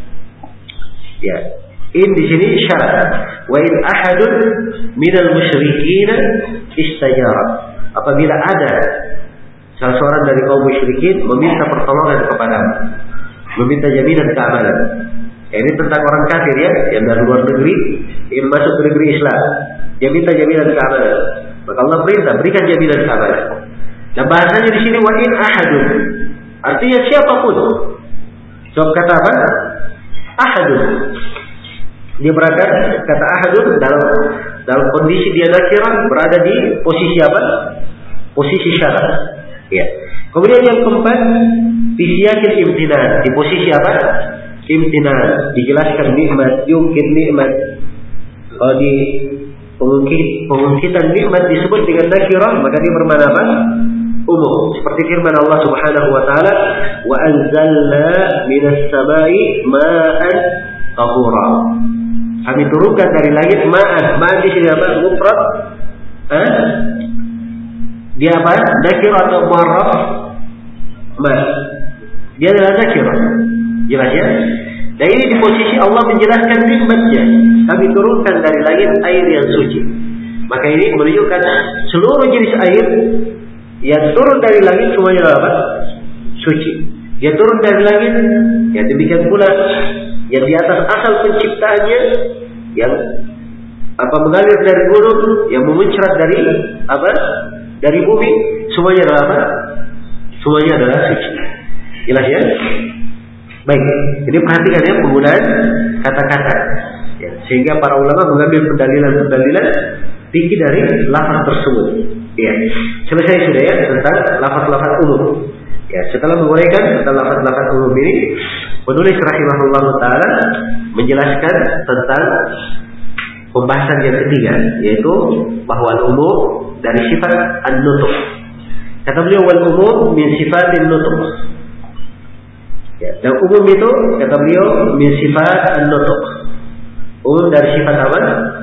Ya, in di sini syarat. "Wa in ahadun minal musyrikin istajaraka." Apabila ada salah seorang dari kaum musyrikin meminta pertolongan kepadamu, meminta jaminan keamanan. Ya, ini tentang orang kafir ya, yang dari luar negeri ingin masuk ke negeri Islam. Dia minta jaminan keamanan. Maka Allah perintah berikan jaminan keamanan. Nah, bahasanya di sini wa in ahadun. Artinya siapapun. Sebab kata apa? Ahadun. Dia berada kata ahadun dalam dalam kondisi dia nakirah, berada di posisi apa? Posisi syarat. Ya. Kemudian yang keempat, fi siyaqil imtinan, di posisi apa? Imtinan, dijelaskan nikmat, yungkit nikmat. Kalau di pengungkit, pengungkitan nikmat disebut dengan nakirah, maka dia bermakna apa? Umum. Seperti firman Allah Subhanahu wa taala, "Wa anzalna minas samai ma'an tahura." Kami turunkan dari langit ma'an. Ma'an di sini apa? Mufrad. Hah? Dia apa? Nakir atau mu'arraf? Ma. Dia adalah nakir. Jelas ya? Dan ini di posisi Allah menjelaskan nikmatnya. Kami turunkan dari langit air yang suci. Maka ini menunjukkan seluruh jenis air yang turun dari langit semuanya adalah apa? Suci. Dia turun dari langit, ya demikian pula yang di atas asal penciptaannya, yang apa mengalir dari gunung, yang memuncrat dari apa? Dari bumi, semuanya adalah apa? Semuanya adalah suci. Jelas ya? Baik, jadi perhatikan ya penggunaan kata-kata, ya, sehingga para ulama mengambil pendalilan-pendalilan tinggi dari lafaz tersebut. Ya, selesai sudah ya tentang lafaz-lafaz umum. Ya, setelah menguraikan tentang lafaz-lafaz umum ini, penulis rahimahullah taala menjelaskan tentang pembahasan yang ketiga, yaitu bahwa umum dari sifat an-nutq. Kata beliau wal umum min sifatin nutq. Ya, dan umum itu kata beliau min sifat an-nutq. Umum dari sifat apa?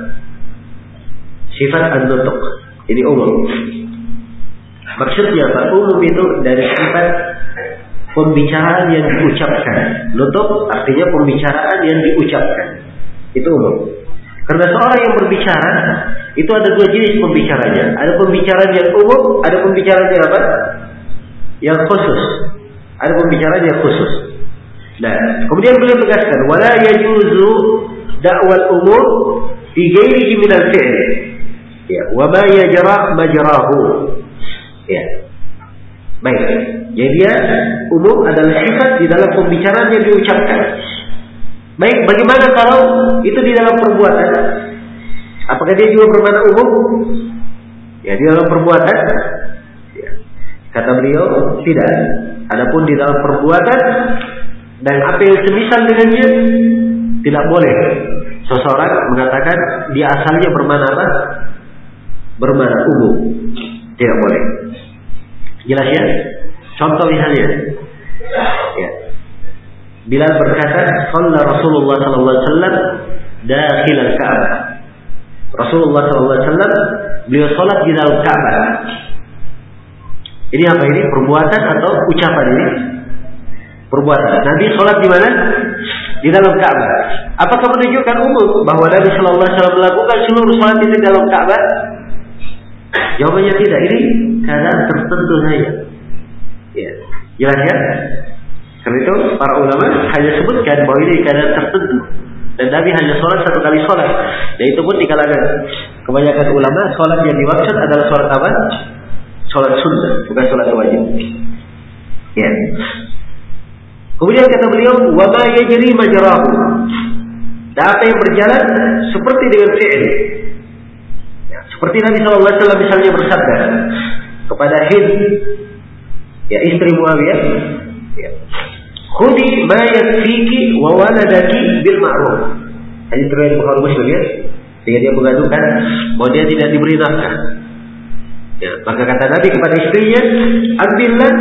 Sifat an-nutq. Ini umum. Maksudnya apa? Umum itu dari sifat pembicaraan yang diucapkan. Nutq artinya pembicaraan yang diucapkan. Itu umum. Karena seorang yang berbicara itu ada dua jenis pembicaranya. Ada pembicaraan yang umum, ada pembicaraan yang apa? Yang khusus. Ada pembicaraan yang khusus. Nah, kemudian beliau tegaskan, wala yajuzu da'wal umum fi ghairihi min al-fi'l. Ya, wa ma yajra majrahu. Ya. Baik. Jadi dia umum adalah sifat di dalam pembicaraan yang diucapkan. Baik, bagaimana kalau itu di dalam perbuatan? Apakah dia juga bermakna umum? Ya, di dalam perbuatan. Ya. Kata beliau, tidak. Adapun di dalam perbuatan dan apa yang semisal dengannya, tidak boleh seseorang mengatakan dia asalnya bermakna apa? Bermakna umum. Tidak boleh. Jelas ya? Contoh misalnya. Ya. Bilal berkata, "Shalla Rasulullah sallallahu alaihi wasallam dakhil al-Ka'bah." Rasulullah sallallahu alaihi wasallam beliau salat di dalam Ka'bah. Ini apa ini? Perbuatan atau ucapan ini? Perbuatan. Nabi salat di mana? Di dalam Ka'bah. Apakah menunjukkan umum bahwa Nabi sallallahu alaihi wasallam melakukan seluruh salat itu di dalam Ka'bah? Jawabannya tidak. Ini keadaan tertentu saja. Ya. Jelas ya? Karena itu para ulama hanya sebutkan bahwa ini keadaan tertentu. Dan Nabi hanya sholat satu kali sholat. Dan itu pun di kalangan kebanyakan ulama, sholat yang dimaksud adalah sholat apa? Sholat sunnah, bukan sholat wajib. Ya. Kemudian kata beliau, wa ma yajri majrahu. Dan apa yang berjalan seperti dengan fi'il. Ya, seperti Nabi sallallahu alaihi wasallam misalnya bersabda kepada Hind, ya istri Muawiyah, ya. Khudi ma yakfiki wa waladaki bil ma'ruf. Hadis riwayat Bukhari Muslim ya. Sehingga dia mengadukan bahwa dia tidak diberi nafkah. Ya, maka kata Nabi kepada istrinya, ambillah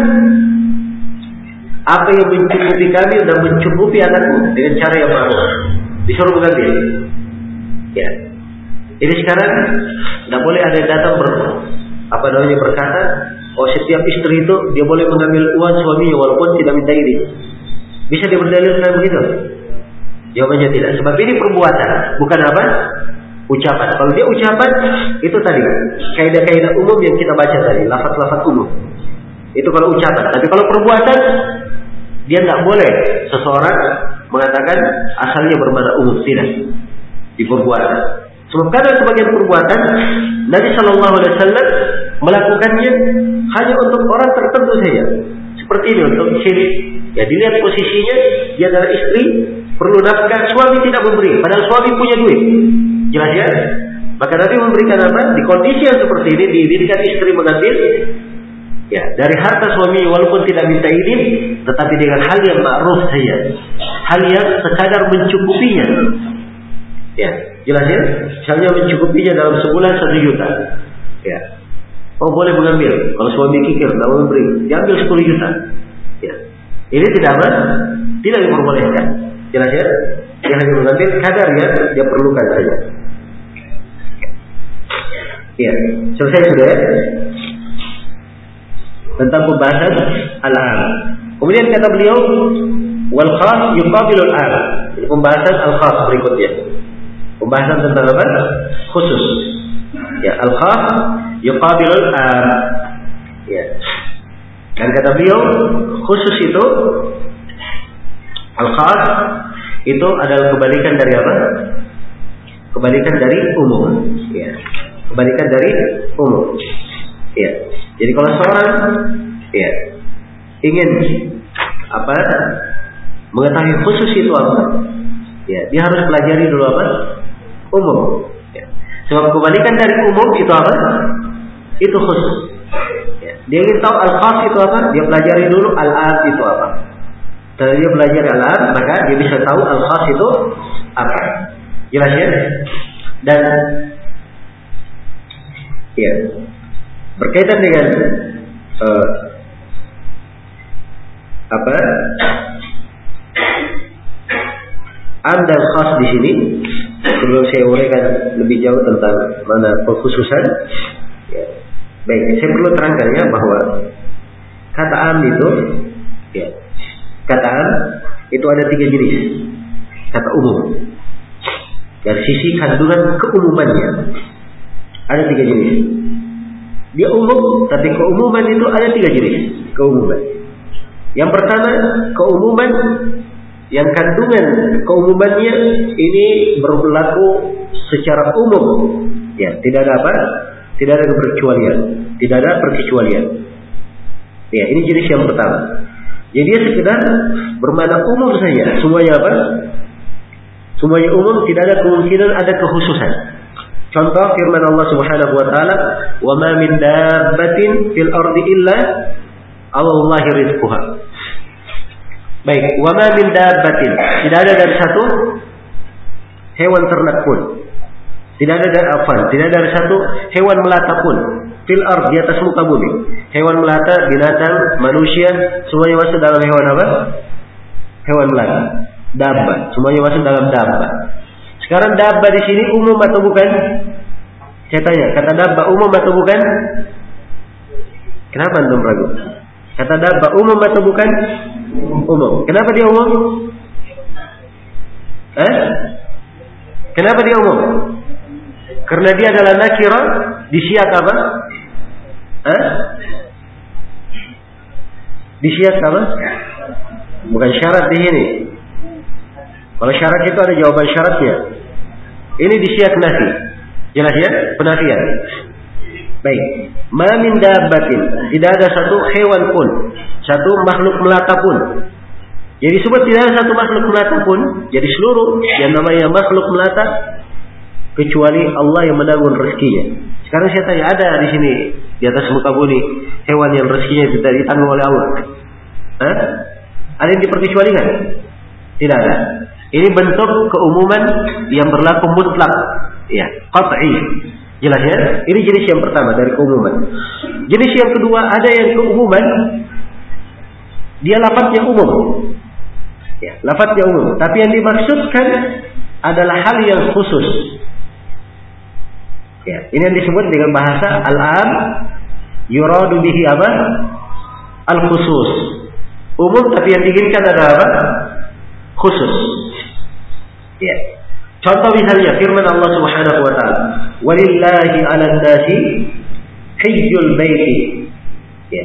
apa yang mencukupi kami dan mencukupi anakmu dengan cara yang ma'ruf. Disuruh mengambil. Ya. Jadi sekarang tidak boleh ada yang datang ber, apa namanya berkata, oh setiap istri itu dia boleh mengambil uang suaminya walaupun tidak minta izin. Bisa dia berdalilkan begitu? Jawabannya tidak. Sebab ini perbuatan, bukan apa? Ucapan. Kalau dia ucapan, itu tadi kaidah-kaidah umum yang kita baca tadi, lafaz-lafaz umum. Itu kalau ucapan. Tapi kalau perbuatan, dia tidak boleh seseorang mengatakan asalnya bermakna umum, tidak. Di perbuatan. Sebab karena sebagian perbuatan Nabi Shallallahu Alaihi Wasallam melakukannya hanya untuk orang tertentu saja. Seperti ini untuk syirik. Ya dilihat posisinya, dia adalah istri, perlu nafkah, suami tidak memberi, padahal suami punya duit. Jelas ya? Maka Nabi memberikan apa? Di kondisi yang seperti ini, diizinkan istri mengambil ya dari harta suami walaupun tidak minta izin, tetapi dengan hal yang ma'ruf saja, hal yang sekadar mencukupinya. Ya, jelas ya? Misalnya mencukupinya dalam sebulan satu juta. Ya. Oh boleh mengambil. Kalau suami kikir tidak mau memberi, diambil sepuluh juta. Ya. Ini tidak apa? Tidak diperbolehkan. Jelas ya? Dia hanya mengambil kadar yang dia perlukan saja. Ya, selesai sudah ya? tentang pembahasan al-am. Kemudian kata beliau, wal khas yuqabilul am. Ini pembahasan al-khas berikutnya. Pembahasan tentang apa? Khusus. Ya, al-khas yuqabilul am. Ya. Dan kata beliau, khusus itu, al-khas itu adalah kebalikan dari apa? Kebalikan dari umum. Ya. Kebalikan dari umum. Ya. Jadi kalau seorang ya ingin apa? Mengetahui khusus itu apa? Ya, dia harus pelajari dulu apa? Umum. Ya. Sebab kebalikan dari umum itu apa? Itu khusus. Ya. Dia ingin tahu al-khas itu apa? Dia pelajari dulu al-am itu apa. Setelah dia pelajari al-am, maka dia bisa tahu al-khas itu apa. Jelas ya? Dan ya, berkaitan dengan uh, apa? Am dan khas di sini, sebelum saya uraikan lebih jauh tentang mana pengkhususan, ya, baik, saya perlu terangkan ya bahwa kata am itu, ya, kata am itu ada tiga jenis, kata umum. Dari sisi kandungan keumumannya ada tiga jenis. Dia umum, tapi keumuman itu ada tiga jenis keumuman. Yang pertama, keumuman yang kandungan keumumannya ini berlaku secara umum. Ya, tidak ada apa? Tidak ada perkecualian. Tidak ada perkecualian. Ya, ini jenis yang pertama. Jadi dia sekedar bermakna umum saja. Semuanya apa? Semuanya umum, tidak ada kemungkinan ada kekhususan. Contoh firman Allah Subhanahu wa taala, "Wa ma min dabbatin fil ardi illa 'ala Allahi rizquha." Baik, wa ma min dabbatin, tidak ada dari satu hewan ternak pun. Tidak ada dari apa? Tidak ada dari satu hewan melata pun fil ard, di atas muka bumi. Hewan melata, binatang, manusia, semuanya masuk dalam hewan apa? Hewan melata. Dabba, semuanya masuk dalam dabba. Sekarang dabba di sini umum atau bukan? Saya tanya, kata dabba umum atau bukan? Kenapa antum ragu? Kata dabba umum atau bukan? Umum. Kenapa dia umum? Eh? Kenapa dia umum? Karena dia adalah nakirah di siyak apa? Eh? Di siyak apa? Bukan syarat di sini. Kalau syarat itu ada jawaban syaratnya. Ini di siyak nafi. Jelas ya? Penafian. Baik. Ma min dabbatin, tidak ada satu hewan pun, satu makhluk melata pun. Jadi sebut tidak ada satu makhluk melata pun, jadi seluruh yang namanya makhluk melata kecuali Allah yang menanggung rezekinya. Sekarang saya tanya, ada di sini di atas muka bumi hewan yang rezekinya tidak ditanggung oleh Allah? Hah? Ada yang diperkecualikan? Tidak ada. Ini bentuk keumuman yang berlaku mutlak, ya, qat'i. Jelas ya? Ini jenis yang pertama dari keumuman. Jenis yang kedua, ada yang keumuman dia lafadznya umum. Ya, lafadznya umum, tapi yang dimaksudkan adalah hal yang khusus. Ya, ini yang disebut dengan bahasa al-am yuradu bihi apa? Al-khusus. Umum tapi yang diinginkan adalah apa? Khusus. Ya. Contoh misalnya firman Allah Subhanahu wa taala, "Walillahi 'alan nasi hajjul baiti." Ya.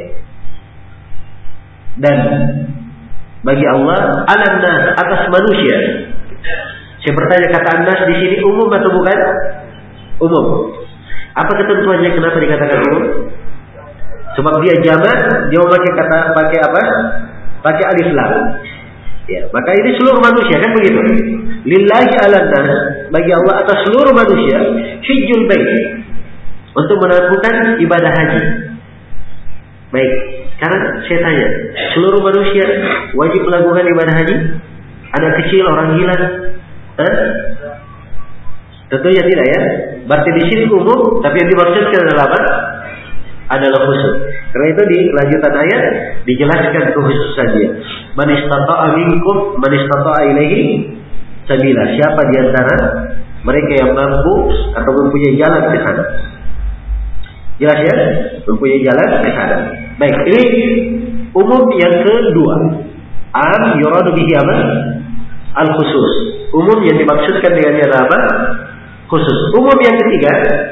Dan bagi Allah 'alan nas, atas manusia. Saya bertanya, kata an-nas di sini umum atau bukan? Umum. Apa ketentuannya kenapa dikatakan umum? Sebab dia jamak, dia memakai kata pakai apa? Pakai alif lam. Ya, maka ini seluruh manusia kan begitu. Lillahi 'alan nas, bagi Allah atas seluruh manusia hajjul bait, untuk melakukan ibadah haji. Baik, sekarang saya tanya, seluruh manusia wajib melakukan ibadah haji? Anak kecil, orang gila? Hah? Tentunya tidak ya. Berarti di sini umum, tapi yang dimaksudkan adalah apa? Adalah khusus. Karena itu di lanjutan ayat dijelaskan kekhususannya. Man istata'a minkum man istata'a ilaihi sabila. Siapa di antara mereka yang mampu atau mempunyai jalan ke sana? Jelas ya? Mempunyai jalan ke sana. Baik, ini umum yang kedua. Am yuradu bihi apa? Al-khusus. Umum yang dimaksudkan dengannya apa? Khusus. Umum yang ketiga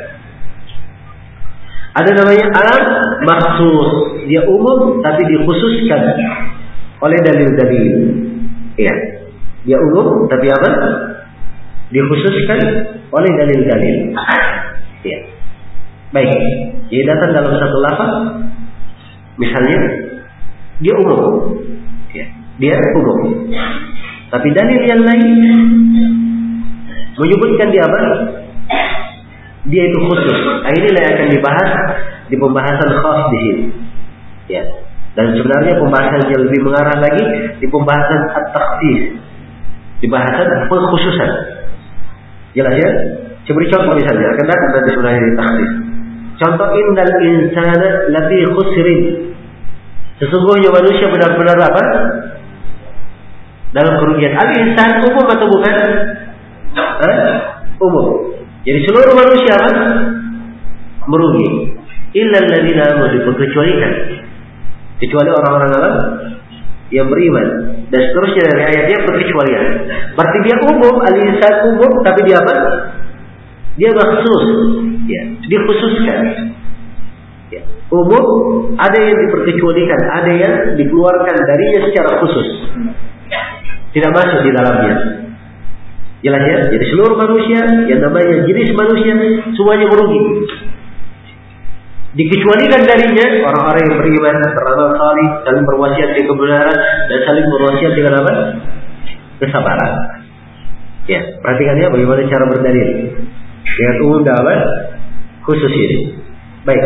ada namanya am makhsus. Dia umum tapi dikhususkan oleh dalil-dalil. Iya. Dia umum tapi apa? Dikhususkan oleh dalil-dalil. Iya. Baik. Jadi datang dalam satu lafaz, misalnya dia umum. Ya. Dia umum. Tapi dalil yang lain menyebutkan dia apa? Dia itu khusus. Nah, inilah yang akan dibahas di pembahasan khas di sini. Ya. Dan sebenarnya pembahasan yang lebih mengarah lagi di pembahasan at-takhsis, di bahasan pengkhususan. Jelas ya? Saya beri contoh misalnya, akan datang nanti sebenarnya di takhsis. Contoh, innal insana lafi khusrin. Sesungguhnya manusia benar-benar apa? Dalam kerugian. Al-insan umum atau bukan? Hah? Umum. Jadi seluruh manusia apa? Merugi. Illal ladzina amanu, diperkecualikan. Kecuali orang-orang apa? Yang beriman. Dan seterusnya dari ayatnya perkecualian. Berarti dia umum, al-insan umum, tapi dia apa? Dia maksus. Ya, dikhususkan. Ya. Umum, ada yang diperkecualikan, ada yang dikeluarkan darinya secara khusus. Tidak masuk di dalamnya. Jelas ya? Jadi seluruh manusia yang namanya jenis manusia semuanya merugi. Dikecualikan darinya orang-orang yang beriman, beramal salih, saling berwasiat dengan kebenaran dan saling berwasiat dengan apa? Kesabaran. Ya, perhatikan ya bagaimana cara berdalil dengan umum dan apa? Khusus ini. Baik.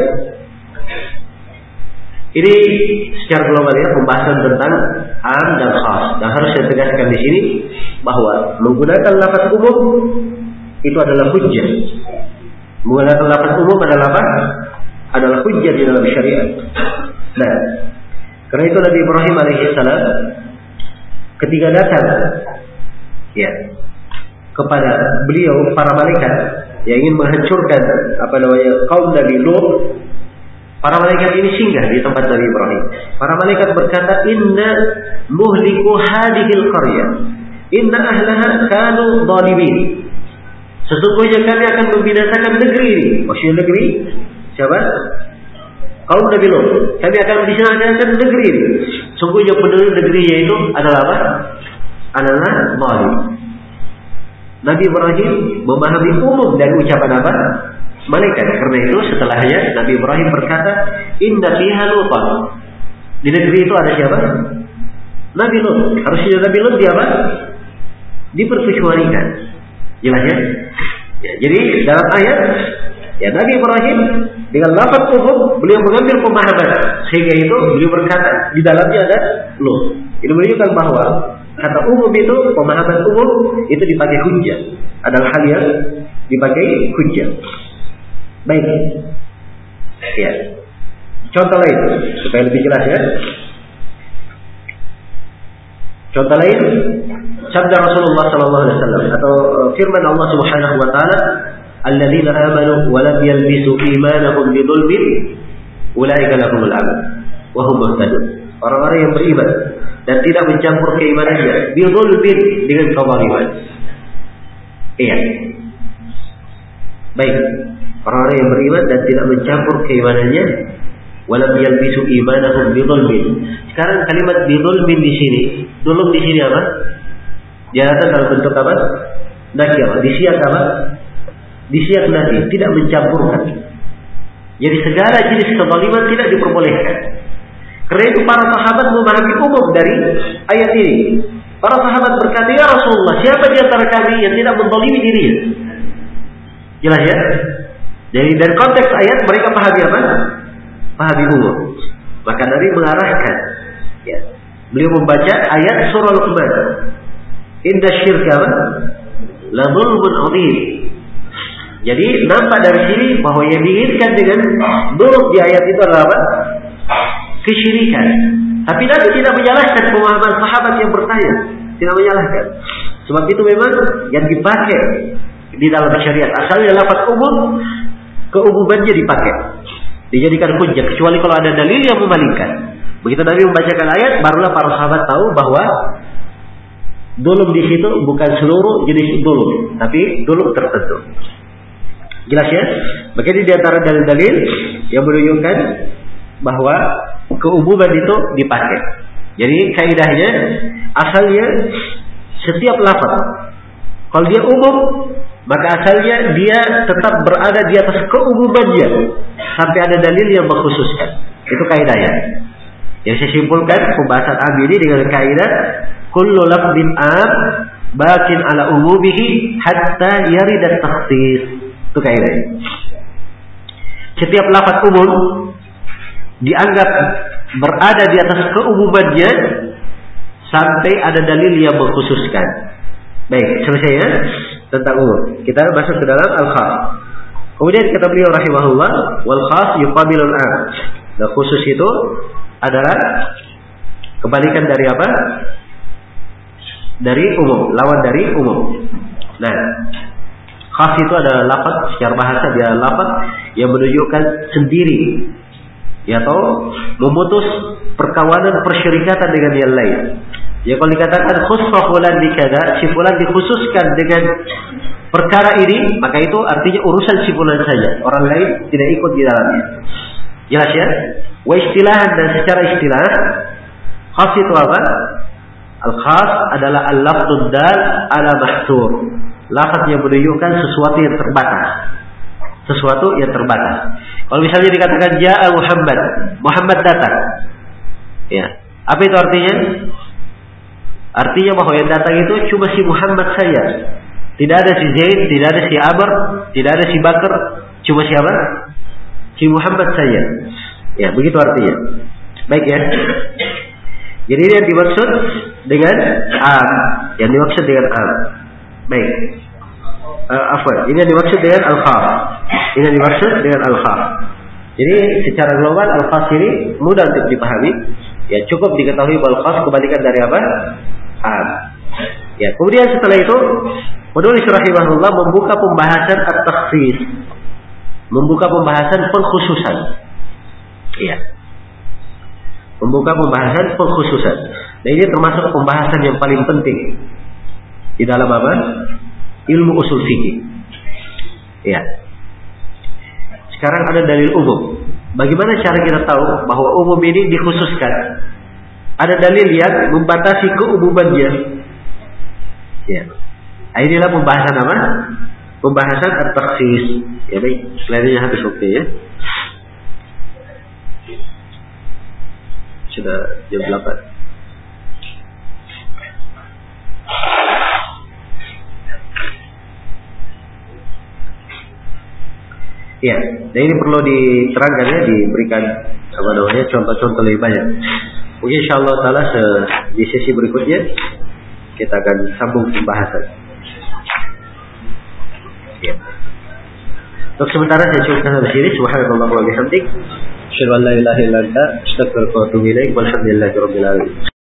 Ini secara global ya pembahasan tentang am dan khas. Dan harus saya tegaskan di sini bahwa menggunakan lafaz umum itu adalah hujjah. Menggunakan lafaz umum adalah apa? Adalah hujjah di dalam syariat. Nah, karena itu Nabi Ibrahim alaihissalam ketika datang ya kepada beliau para malaikat yang ingin menghancurkan apa namanya kaum Nabi Lut, para malaikat ini singgah di tempat Nabi Ibrahim. Para malaikat berkata, inna muhliku hadhil qaryah, inna ahlaha kanu zalimin. Sesungguhnya kami akan membinasakan negeri ini. Maksudnya negeri siapa? Kaum Nabi Lut. Kami akan membinasakan negeri ini. Sesungguhnya penduduk negerinya itu adalah apa? Adalah zalim. Nabi Ibrahim memahami umum dari ucapan apa? Malaikat. Karena itu setelahnya Nabi Ibrahim berkata, inna fiha Lutan. Di negeri itu ada siapa? Nabi Lut. Harusnya Nabi Lut dia apa? Diperkecualikan. Jelas ya? Ya, jadi dalam ayat ya Nabi Ibrahim dengan lafaz umum beliau mengambil pemahaman sehingga itu beliau berkata di dalamnya ada Lut. Ini menunjukkan bahwa kata umum itu, pemahaman umum itu dipakai hujjah. Adalah hal yang dipakai hujjah. Baik. Ya. Contoh lain supaya lebih jelas ya. Contoh lain sabda Rasulullah sallallahu alaihi wasallam atau firman Allah Subhanahu wa taala, "Alladzina amanu wa lam yalbisu imanahum bidzulmin, ulaika lahumul amn wa hum muhtadun." Orang-orang yang beriman dan tidak mencampur keimanannya bidzulmin, dengan kezaliman. Iya. Baik. Orang-orang yang beriman dan tidak mencampur keimanannya, walam yalbisu imanahum bidzulmin. Sekarang kalimat bidzulmin di sini, dzulm di sini apa? Jahatan dalam bentuk apa? Nakirah. Disiat apa? Disiat nafi, tidak mencampurkan. Jadi segala jenis kezaliman tidak diperbolehkan. Karena itu para sahabat memahami umum dari ayat ini. Para sahabat berkata, ya Rasulullah, siapa di antara kami yang tidak menzalimi dirinya? Jelas ya? Jadi dari konteks ayat mereka pahami apa? Pahami umum. Maka Nabi mengarahkan. Ya. Beliau membaca ayat surah Luqman. Inna syirka la dzulmun 'adzim. Jadi nampak dari sini bahwa yang diinginkan dengan dzulm di ayat itu adalah apa? Kesyirikan. Tapi Nabi tidak menyalahkan pemahaman sahabat yang bertanya. Tidak menyalahkan. Sebab itu memang yang dipakai di dalam syariat. Asalnya lafaz umum, keumumannya dipakai. dijadikan hujjah kecuali kalau ada dalil yang memalingkan. Begitu Nabi membacakan ayat, barulah para sahabat tahu bahwa dulum di situ bukan seluruh jenis dulum, tapi dulum tertentu. Jelas ya? Makanya di antara dalil-dalil yang menunjukkan bahwa keumuman itu dipakai. Jadi kaidahnya asalnya setiap lafaz kalau dia umum maka asalnya dia tetap berada di atas keumumannya sampai ada dalil yang mengkhususkan. Itu kaidahnya. Yang saya simpulkan pembahasan am ini dengan kaidah kullu lafzin am bakin ala umumihi hatta yarid at-takhsis. Itu kaidahnya. Setiap lafaz umum dianggap berada di atas keumumannya sampai ada dalil yang mengkhususkan. Baik, selesai ya tentang umum. Kita masuk ke dalam al-khas. Kemudian kata beliau rahimahullah, wal khas yuqabilul am. Nah, khusus itu adalah kebalikan dari apa? Dari umum, lawan dari umum. Nah, khas itu adalah lafaz, secara bahasa dia lafaz yang menunjukkan sendiri, ya, atau memutus perkawanan persyarikatan dengan yang lain. Ya, kalau dikatakan khussa fulan bikada, si fulan dikhususkan dengan perkara ini, maka itu artinya urusan si fulan saja, orang lain tidak ikut di dalamnya. Jelas ya? Wa istilahan, dan secara istilah khas itu apa? Al-khas adalah al-lafdud dal ala mahsur. Lafaz yang menunjukkan sesuatu yang terbatas. Sesuatu yang terbatas. Kalau misalnya dikatakan ja'a Muhammad, Muhammad datang. Ya. Apa itu artinya? Artinya bahwa yang datang itu cuma si Muhammad saja. Tidak ada si Zaid, tidak ada si Amr, tidak ada si Bakar, cuma siapa? Si Muhammad saja. Ya, begitu artinya. Baik ya. Jadi ini yang dimaksud dengan am, yang dimaksud dengan am. Baik. Uh, afwan, ini yang dimaksud dengan al-khas. Ini yang dimaksud dengan al-khas. Jadi secara global al-khas ini mudah untuk dipahami. Ya, cukup diketahui bahwa al-khas kebalikan dari apa? Am. Ya, kemudian setelah itu penulis rahimahullah membuka pembahasan at-takhsis. Membuka pembahasan pengkhususan. Iya. Membuka pembahasan pengkhususan. Nah, ini termasuk pembahasan yang paling penting di dalam apa? Ilmu usul fikih. Ya. Sekarang ada dalil umum. Bagaimana cara kita tahu bahwa umum ini dikhususkan? Ada dalil yang membatasi keumumannya. Ya. Nah, inilah pembahasan apa? Pembahasan at-takhsis. Ya, baik. Selainnya habis waktu ya. Sudah jam delapan. Ya, dan ini perlu diterangkan ya, diberikan apa namanya contoh-contoh lebih banyak. Mungkin insyaallah taala di sesi berikutnya kita akan sambung pembahasan. Ya. Untuk sementara saya cukupkan sampai sini. Subhanallah wa bihamdik, asyhadu an la ilaha illa anta, astaghfiruka wa atubu ilaik. Walhamdulillahirabbil alamin.